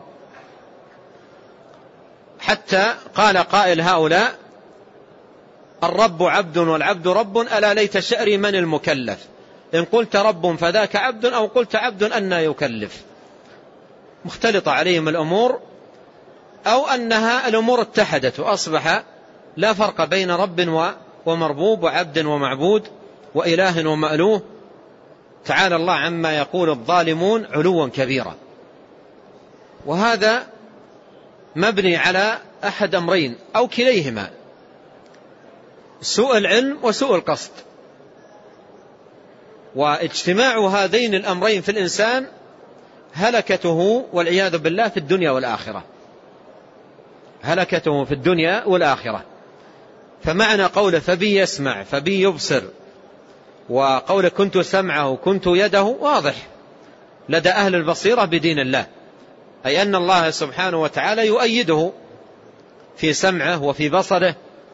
Speaker 2: حتى قال قائل هؤلاء الرب عبد والعبد رب، ألا ليت شعري من المكلف، إن قلت رب فذاك عبد، أو قلت عبد أن يكلف. مختلطة عليهم الأمور، أو أنها الأمور اتحدت وأصبح لا فرق بين رب ومربوب وعبد ومعبود وإله ومألوه. تعالى الله عما يقول الظالمون علوا كبيرا. وهذا مبني على أحد أمرين أو كليهما، سوء العلم وسوء القصد. واجتماع هذين الأمرين في الإنسان هلكته والعياذ بالله في الدنيا والآخرة، هلكته في الدنيا والآخرة. فمعنى قوله فبي يسمع فبي يبصر، وقوله كنت سمعه كنت يده، واضح لدى أهل البصيرة بدين الله، أي أن الله سبحانه وتعالى يؤيده في سمعه وفي بصره.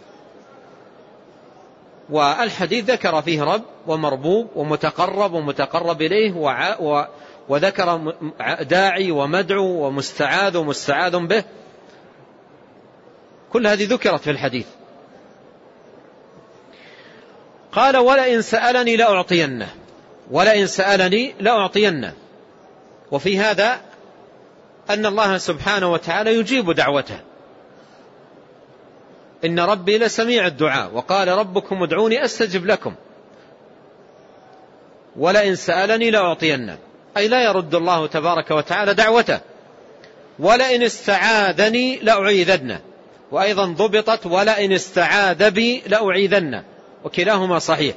Speaker 2: والحديث ذكر فيه رب ومربوب ومتقرب ومتقرب إليه، وذكر داعي ومدعو ومستعاذ ومستعاذ به، كل هذه ذكرت في الحديث. قال ولئن سألني لأعطينه، ولئن سألني لأعطينه. وفي هذا أن الله سبحانه وتعالى يجيب دعوته، إن ربي لسميع الدعاء، وقال ربكم ادعوني أستجب لكم. ولئن سألني لأعطينه، أي لا يرد الله تبارك وتعالى دعوته. ولئن استعاذني لأعيذنه، وأيضا ضبطت ولئن استعاذ بي لأعيذنه، وكلاهما صحيح.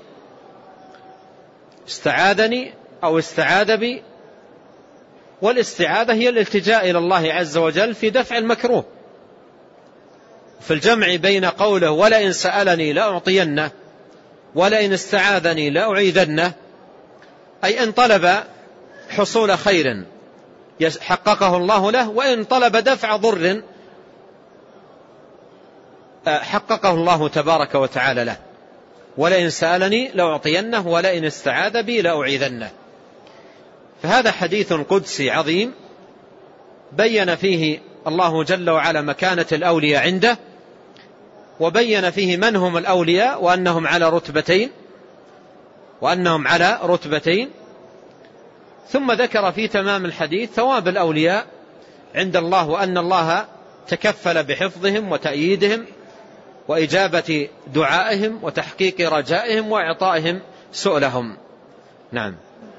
Speaker 2: استعاذني أو استعاذ بي، والاستعاذة هي الالتجاء إلى الله عز وجل في دفع المكروه. في الجمع بين قوله ولئن سألني لأعطينه ولئن استعاذني لأعيذنه، أي إن طلب حصول خير حققه الله له، وإن طلب دفع ضر حققه الله تبارك وتعالى له. ولئن سألني لأعطينه ولئن استعاذ بي لأعيذنه. فهذا حديث قدسي عظيم بين فيه الله جل وعلا مكانة الأولياء عنده، وبين فيه من هم الأولياء وأنهم على رتبتين وأنهم على رتبتين ثم ذكر في تمام الحديث ثواب الأولياء عند الله، وأن الله تكفل بحفظهم وتأييدهم وإجابة دعائهم وتحقيق رجائهم وإعطائهم سؤلهم. نعم.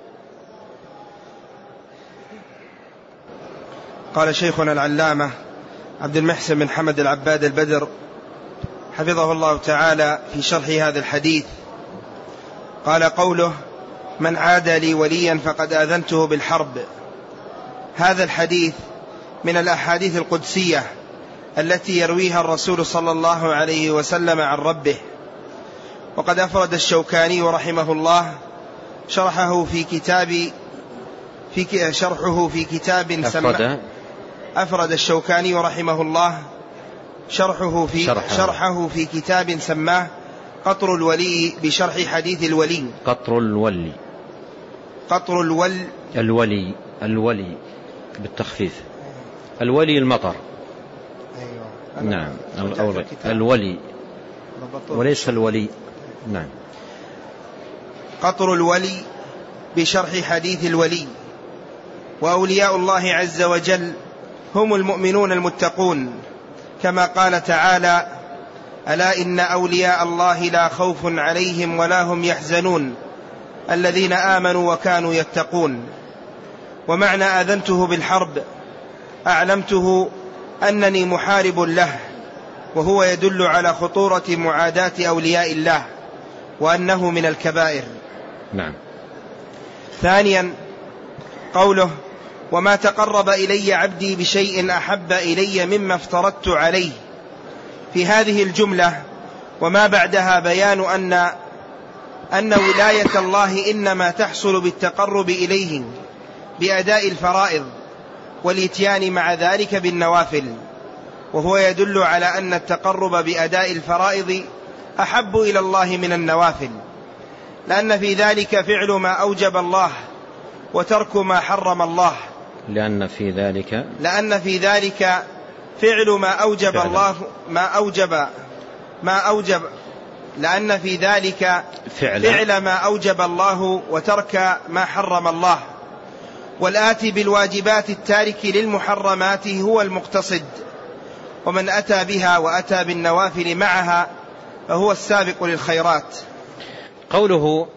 Speaker 1: قال شيخنا العلامة عبد المحسن بن حمد العباد البدر حفظه الله تعالى في شرح هذا الحديث، قال قوله: من عادى لي وليا فقد آذنته بالحرب. هذا الحديث من الأحاديث القدسية التي يرويها الرسول صلى الله عليه وسلم عن ربه. وقد أفرد الشوكاني رحمه الله شرحه في كتاب في شرحه في كتاب سماه أفرد الشوكاني رحمه الله شرحه في شرحه, شرحه في كتاب سماه قطر الولي بشرح حديث الولي.
Speaker 2: قطر الولي
Speaker 1: قطر الول
Speaker 2: الولي الولي بالتخفيف، الولي المطر.
Speaker 1: أيوة.
Speaker 2: نعم الولي وليس الولي. نعم.
Speaker 1: قطر الولي بشرح حديث الولي. وأولياء الله عز وجل هم المؤمنون المتقون، كما قال تعالى: ألا إن أولياء الله لا خوف عليهم ولا هم يحزنون الذين آمنوا وكانوا يتقون. ومعنى آذنته بالحرب أعلمته أنني محارب له، وهو يدل على خطورة معاداة أولياء الله وأنه من الكبائر.
Speaker 2: نعم.
Speaker 1: ثانيا قوله: وما تقرب إلي عبدي بشيء أحب إلي مما افترضت عليه. في هذه الجملة وما بعدها بيان أن أن ولاية الله إنما تحصل بالتقرب إليه بأداء الفرائض والإتيان مع ذلك بالنوافل، وهو يدل على أن التقرب بأداء الفرائض أحب إلى الله من النوافل، لأن في ذلك فعل ما أوجب الله وترك ما حرم الله.
Speaker 2: لأن في ذلك
Speaker 1: لأن في ذلك فعل ما أوجب فعلا. الله ما أوجب ما أوجب لأن في ذلك فعل, فعل ما أوجب الله وترك ما حرم الله. والآتي بالواجبات التارك للمحرمات هو المقتصد، ومن أتى بها وأتى بالنوافل معها فهو السابق للخيرات.
Speaker 2: قوله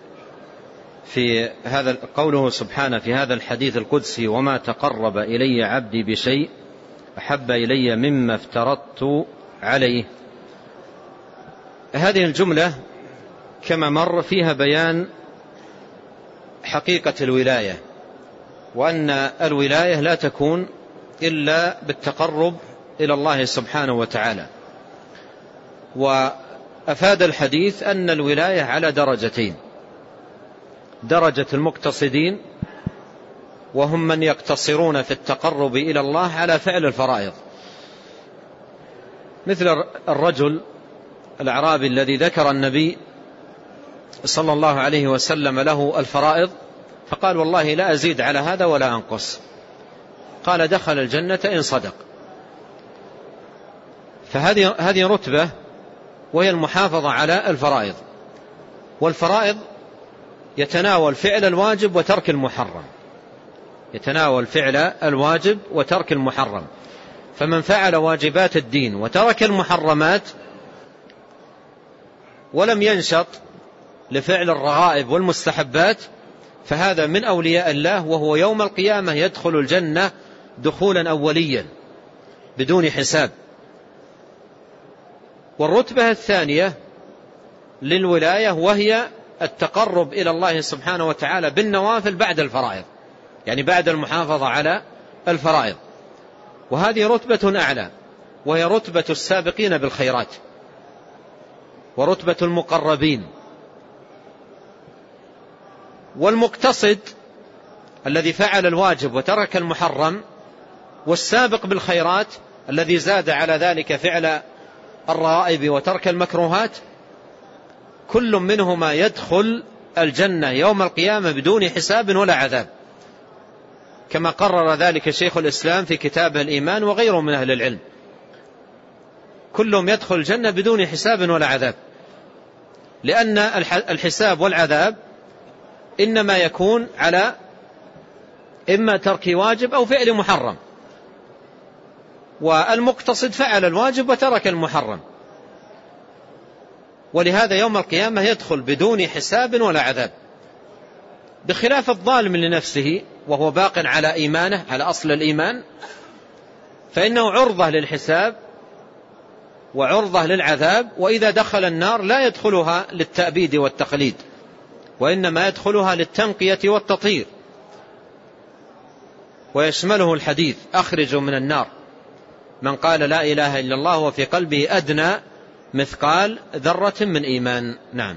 Speaker 2: في هذا قوله سبحانه في هذا الحديث القدسي: وما تقرب إلي عبدي بشيء أحب إلي مما افترضت عليه. هذه الجملة كما مر فيها بيان حقيقة الولاية، وأن الولاية لا تكون إلا بالتقرب إلى الله سبحانه وتعالى. وأفاد الحديث أن الولاية على درجتين: درجة المقتصدين وهم من يقتصرون في التقرب إلى الله على فعل الفرائض، مثل الرجل الأعرابي الذي ذكر النبي صلى الله عليه وسلم له الفرائض فقال: والله لا أزيد على هذا ولا أنقص. قال: دخل الجنة إن صدق. فهذه هذه رتبة، وهي المحافظة على الفرائض. والفرائض يتناول فعل الواجب وترك المحرم، يتناول فعل الواجب وترك المحرم. فمن فعل واجبات الدين وترك المحرمات ولم ينشط لفعل الرغائب والمستحبات فهذا من أولياء الله، وهو يوم القيامة يدخل الجنة دخولا أوليا بدون حساب. والرتبة الثانية للولاية وهي التقرب إلى الله سبحانه وتعالى بالنوافل بعد الفرائض، يعني بعد المحافظة على الفرائض. وهذه رتبة أعلى، وهي رتبة السابقين بالخيرات ورتبة المقربين. والمقتصد الذي فعل الواجب وترك المحرم، والسابق بالخيرات الذي زاد على ذلك فعل الرغائب وترك المكروهات، كل منهما يدخل الجنة يوم القيامة بدون حساب ولا عذاب، كما قرر ذلك شيخ الإسلام في كتابه الإيمان وغيره من أهل العلم. كلهم يدخل الجنة بدون حساب ولا عذاب، لأن الحساب والعذاب إنما يكون على إما ترك واجب أو فعل محرم، والمقتصد فعل الواجب وترك المحرم، ولهذا يوم القيامة يدخل بدون حساب ولا عذاب. بخلاف الظالم لنفسه وهو باق على إيمانه، على أصل الإيمان، فإنه عرضة للحساب وعرضة للعذاب، وإذا دخل النار لا يدخلها للتأبيد والتقليد، وإنما يدخلها للتنقية والتطهير. ويشمله الحديث: أخرجوا من النار من قال لا إله إلا الله وفي قلبه أدنى مثقال ذرة من إيمان. نعم.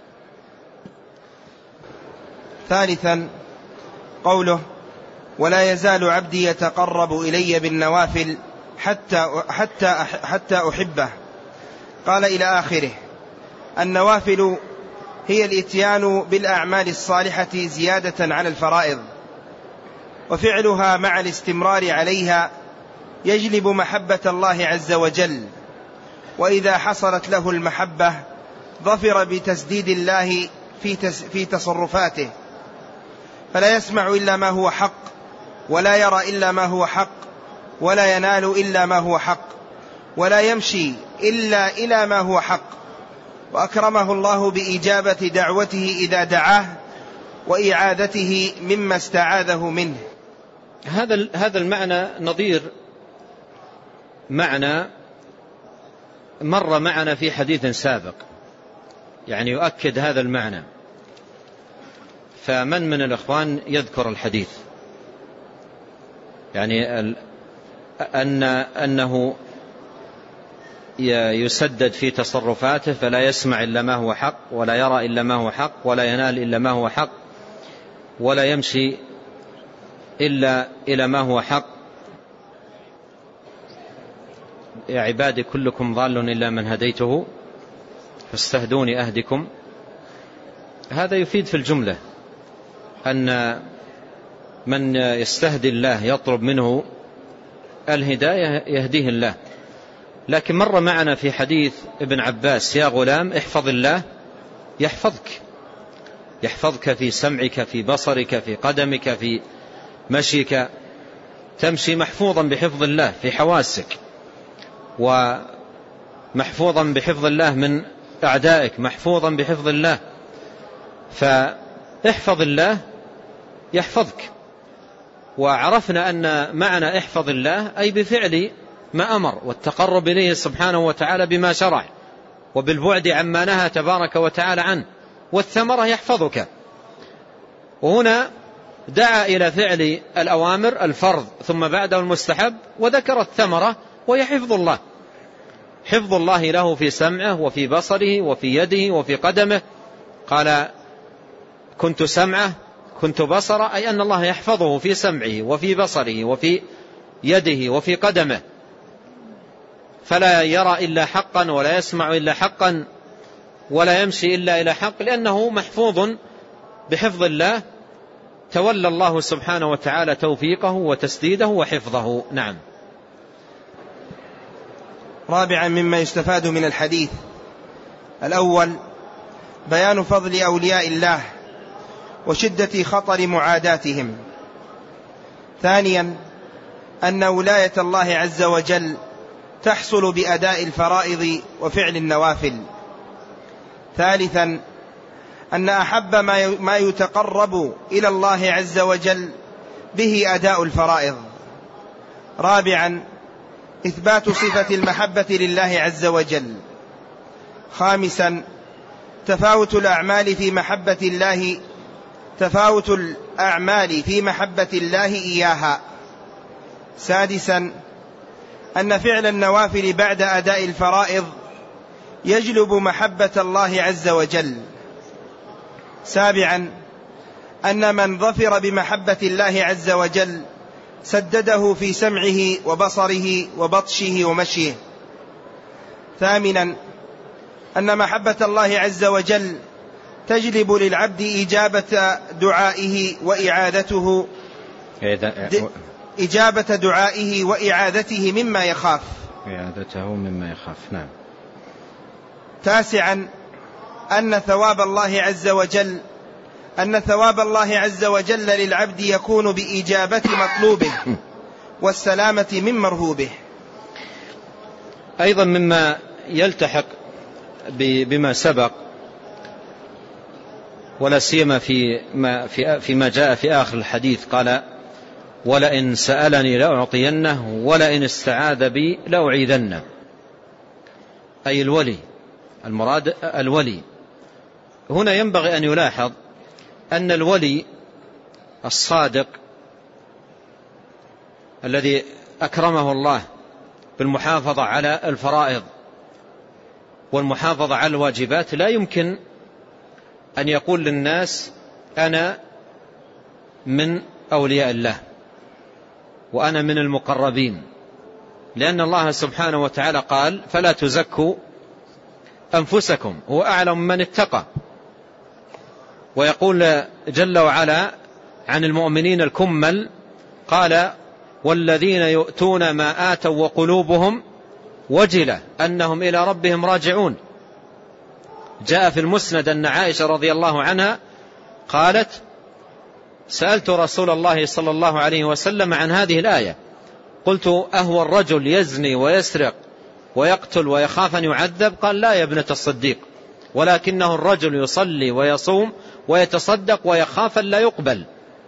Speaker 1: ثالثا قوله: ولا يزال عبدي يتقرب إلي بالنوافل حتى, حتى, حتى أحبه. قال إلى آخره. النوافل هي الإتيان بالأعمال الصالحة زيادة على الفرائض، وفعلها مع الاستمرار عليها يجلب محبة الله عز وجل، وإذا حصلت له المحبة ظفر بتسديد الله في تصرفاته، فلا يسمع إلا ما هو حق، ولا يرى إلا ما هو حق، ولا ينال إلا ما هو حق، ولا يمشي إلا إلى ما هو حق. وأكرمه الله بإجابة دعوته إذا دعاه، وإعادته مما استعاذه منه.
Speaker 2: هذا هذا المعنى نظير معنى مر معنا في حديث سابق، يعني يؤكد هذا المعنى. فمن من الإخوان يذكر الحديث؟ يعني أن أنه يسدد في تصرفاته، فلا يسمع إلا ما هو حق، ولا يرى إلا ما هو حق، ولا ينال إلا ما هو حق، ولا يمشي إلا إلى ما هو حق. يا عبادي كلكم ضال إلا من هديته فاستهدوني أهدكم. هذا يفيد في الجملة أن من يستهدي الله يطلب منه الهداية يهديه الله. لكن مر معنا في حديث ابن عباس: يا غلام احفظ الله يحفظك، يحفظك في سمعك، في بصرك، في قدمك، في مشيك، تمشي محفوظا بحفظ الله في حواسك، ومحفوظا بحفظ الله من أعدائك، محفوظا بحفظ الله. فاحفظ الله يحفظك. وعرفنا أن معنى احفظ الله أي بفعل ما أمر، والتقرب إليه سبحانه وتعالى بما شرع، وبالبعد عما نهى تبارك وتعالى عنه. والثمرة يحفظك. وهنا دعا إلى فعل الأوامر الفرض ثم بعده المستحب، وذكر الثمرة وهي حفظ الله، حفظ الله له في سمعه وفي بصره وفي يده وفي قدمه. قال: كنت سمعه كنت بصره، أي أن الله يحفظه في سمعه وفي بصره وفي يده وفي قدمه، فلا يرى إلا حقا، ولا يسمع إلا حقا، ولا يمشي إلا إلى حق، لأنه محفوظ بحفظ الله. تولى الله سبحانه وتعالى توفيقه وتسديده وحفظه. نعم.
Speaker 1: رابعا مما يستفاد من الحديث: الأول بيان فضل أولياء الله وشدة خطر معاداتهم. ثانيا أن ولاية الله عز وجل تحصل بأداء الفرائض وفعل النوافل. ثالثا أن أحب ما يتقرب إلى الله عز وجل به أداء الفرائض. رابعا إثبات صفة المحبة لله عز وجل. خامسا تفاوت الأعمال في محبة الله تفاوت الأعمال في محبة الله إياها. سادسا أن فعل النوافل بعد أداء الفرائض يجلب محبة الله عز وجل. سابعا أن من ظفر بمحبة الله عز وجل سدده في سمعه وبصره وبطشه ومشيه. ثامنا أن محبة الله عز وجل تجلب للعبد إجابة دعائه وإعادته إجابة دعائه وإعادته مما يخاف
Speaker 2: إعادته مما يخاف. نعم.
Speaker 1: تاسعا أن ثواب الله عز وجل أن ثواب الله عز وجل للعبد يكون بإجابة مطلوبه والسلامة من مرهوبه.
Speaker 2: أيضا مما يلتحق بما سبق ولا سيما في ما في فيما جاء في آخر الحديث قال ولئن سألني لأعطينه ولئن استعاذ بي لأعيذنه، أي الولي، المراد الولي. هنا ينبغي أن يلاحظ أن الولي الصادق الذي أكرمه الله بالمحافظة على الفرائض والمحافظة على الواجبات لا يمكن أن يقول للناس أنا من أولياء الله وأنا من المقربين، لأن الله سبحانه وتعالى قال فلا تزكوا أنفسكم هو أعلم من اتقى. ويقول جل وعلا عن المؤمنين الكمل قال والذين يؤتون ما آتوا وقلوبهم وجلة أنهم إلى ربهم راجعون. جاء في المسند أن عائشة رضي الله عنها قالت سألت رسول الله صلى الله عليه وسلم عن هذه الآية قلت أهو الرجل يزني ويسرق ويقتل ويخاف أن يعذب؟ قال لا يا ابنة الصديق، ولكنه الرجل يصلي ويصوم ويتصدق ويخاف أن لا يقبل.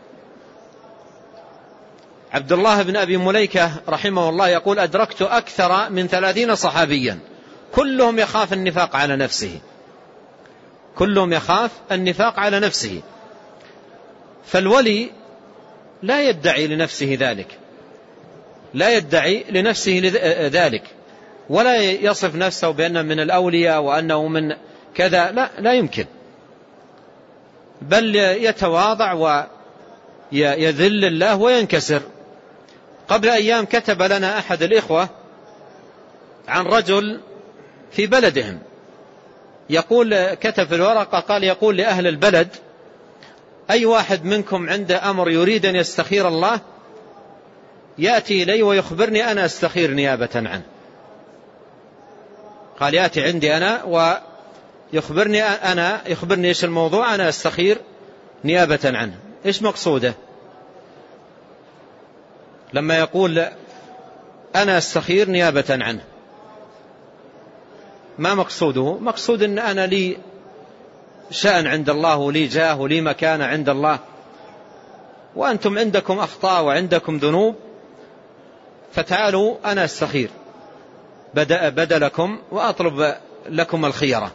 Speaker 2: عبد الله بن أبي مليكة رحمه الله يقول أدركت أكثر من ثلاثين صحابيا كلهم يخاف النفاق على نفسه، كلهم يخاف النفاق على نفسه. فالولي لا يدعي لنفسه ذلك، لا يدعي لنفسه ذلك ولا يصف نفسه بأنه من الأولياء وأنه من كذا، لا لا يمكن، بل يتواضع ويذل الله وينكسر. قبل أيام كتب لنا أحد الإخوة عن رجل في بلدهم يقول كتب في الورقة قال يقول لأهل البلد أي واحد منكم عنده أمر يريد أن يستخير الله يأتي إلي ويخبرني أنا أستخير نيابة عنه. قال يأتي عندي أنا ويخبرني أنا يخبرني إيش الموضوع أنا أستخير نيابة عنه. إيش مقصوده لما يقول أنا أستخير نيابة عنه؟ ما مقصوده؟ مقصود أن أنا لي شأن عند الله ولي جاه ولي مكانة عند الله وأنتم عندكم أخطاء وعندكم ذنوب، فتعالوا أنا أستخير بدلكم وأطلب لكم الخيرة.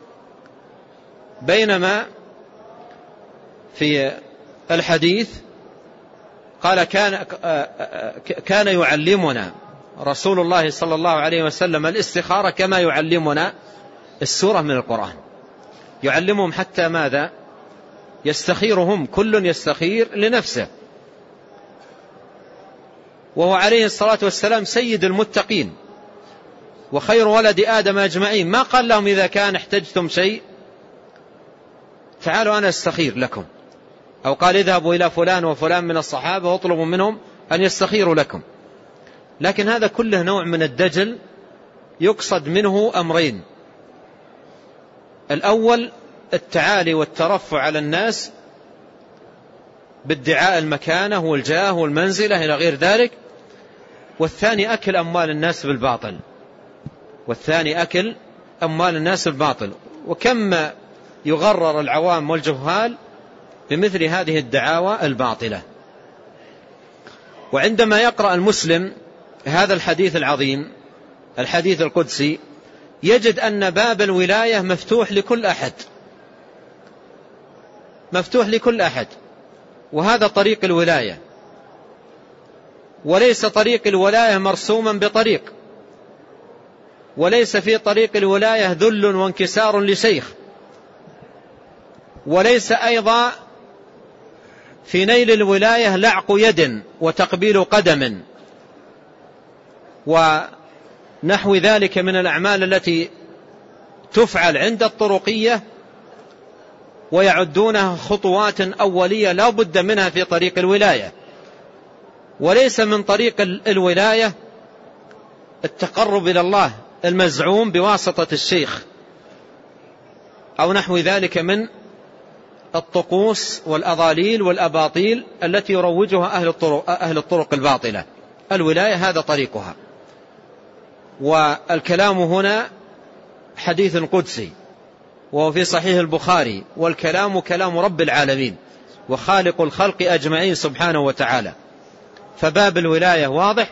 Speaker 2: بينما في الحديث قال كان كان يعلمنا رسول الله صلى الله عليه وسلم الاستخارة كما يعلمنا السورة من القرآن، يعلمهم حتى ماذا يستخيرهم، كل يستخير لنفسه. وهو عليه الصلاة والسلام سيد المتقين وخير ولد آدم أجمعين، ما قال لهم إذا كان احتجتم شيء تعالوا أنا أستخير لكم، أو قال اذهبوا إلى فلان وفلان من الصحابة واطلبوا منهم أن يستخيروا لكم. لكن هذا كله نوع من الدجل يقصد منه أمرين: الأول التعالي والترفع على الناس بادعاء المكانة والجاه والمنزلة إلى غير ذلك، والثاني أكل أموال الناس بالباطل، والثاني أكل أموال الناس بالباطل. وكم يغرر العوام والجهال بمثل هذه الدعاوى الباطلة. وعندما يقرأ المسلم هذا الحديث العظيم الحديث القدسي يجد أن باب الولاية مفتوح لكل أحد، مفتوح لكل أحد، وهذا طريق الولاية، وليس طريق الولاية مرسوما بطريق، وليس في طريق الولاية ذل وانكسار لشيخ، وليس أيضا في نيل الولاية لعق يد وتقبيل قدم ونحو ذلك من الأعمال التي تفعل عند الطرقية ويعدونها خطوات أولية لا بد منها في طريق الولاية. وليس من طريق الولاية التقرب إلى الله المزعوم بواسطة الشيخ أو نحو ذلك من الطقوس والأضاليل والأباطيل التي يروجها أهل الطرق, أهل الطرق الباطلة. الولاية هذا طريقها. والكلام هنا حديث قدسي، وهو في صحيح البخاري: والكلام كلام رب العالمين وخالق الخلق أجمعين سبحانه وتعالى. فباب الولاية واضح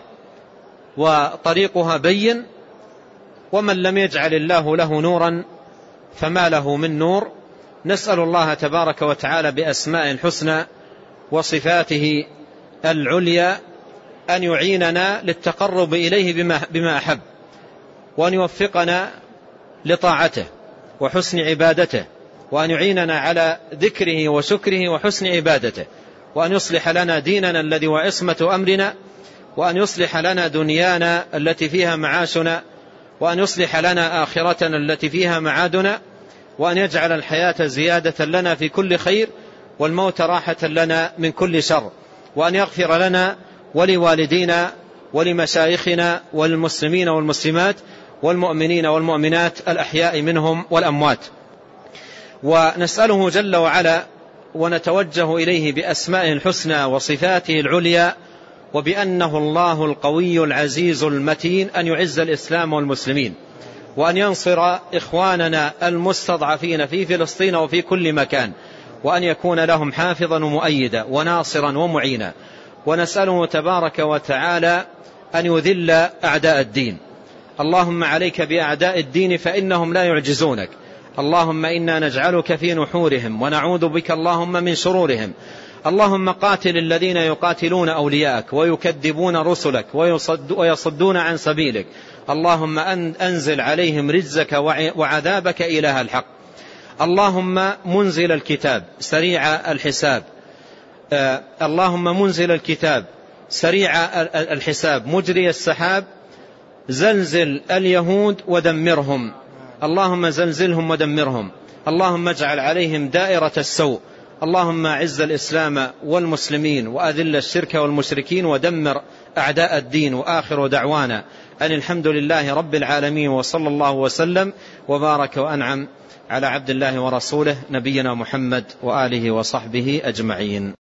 Speaker 2: وطريقها بين، ومن لم يجعل الله له نورا فما له من نور. نسأل الله تبارك وتعالى بأسماء الحسنى وصفاته العليا أن يعيننا للتقرب إليه بما, بما أحب، وأن يوفقنا لطاعته وحسن عبادته، وأن يعيننا على ذكره وشكره وحسن عبادته، وأن يصلح لنا ديننا الذي هو عصمة أمرنا، وأن يصلح لنا دنيانا التي فيها معاشنا، وأن يصلح لنا آخرتنا التي فيها معادنا، وأن يجعل الحياة زيادة لنا في كل خير والموت راحة لنا من كل شر، وأن يغفر لنا ولوالدينا ولمشايخنا والمسلمين والمسلمات والمؤمنين والمؤمنات الأحياء منهم والأموات. ونسأله جل وعلا ونتوجه إليه بأسمائه الحسنى وصفاته العليا وبأنه الله القوي العزيز المتين أن يعز الإسلام والمسلمين، وأن ينصر إخواننا المستضعفين في فلسطين وفي كل مكان، وأن يكون لهم حافظا ومؤيدا وناصرا ومعينا. ونسأله تبارك وتعالى أن يذل أعداء الدين. اللهم عليك بأعداء الدين فإنهم لا يعجزونك. اللهم إنا نجعلك في نحورهم ونعوذ بك اللهم من شرورهم. اللهم قاتل الذين يقاتلون أولياءك ويكذبون رسلك ويصد ويصدون عن سبيلك. اللهم أنزل عليهم رجزك وعذابك إله الحق. اللهم منزل الكتاب سريع الحساب آه اللهم منزل الكتاب سريع الحساب مجري السحاب زلزل اليهود ودمرهم. اللهم زلزلهم ودمرهم. اللهم اجعل عليهم دائرة السوء. اللهم اعز الإسلام والمسلمين وأذل الشرك والمشركين ودمر أعداء الدين. وآخر دعوانا أن الحمد لله رب العالمين، وصلى الله وسلم وبارك وأنعم على عبد الله ورسوله نبينا محمد وآله وصحبه أجمعين.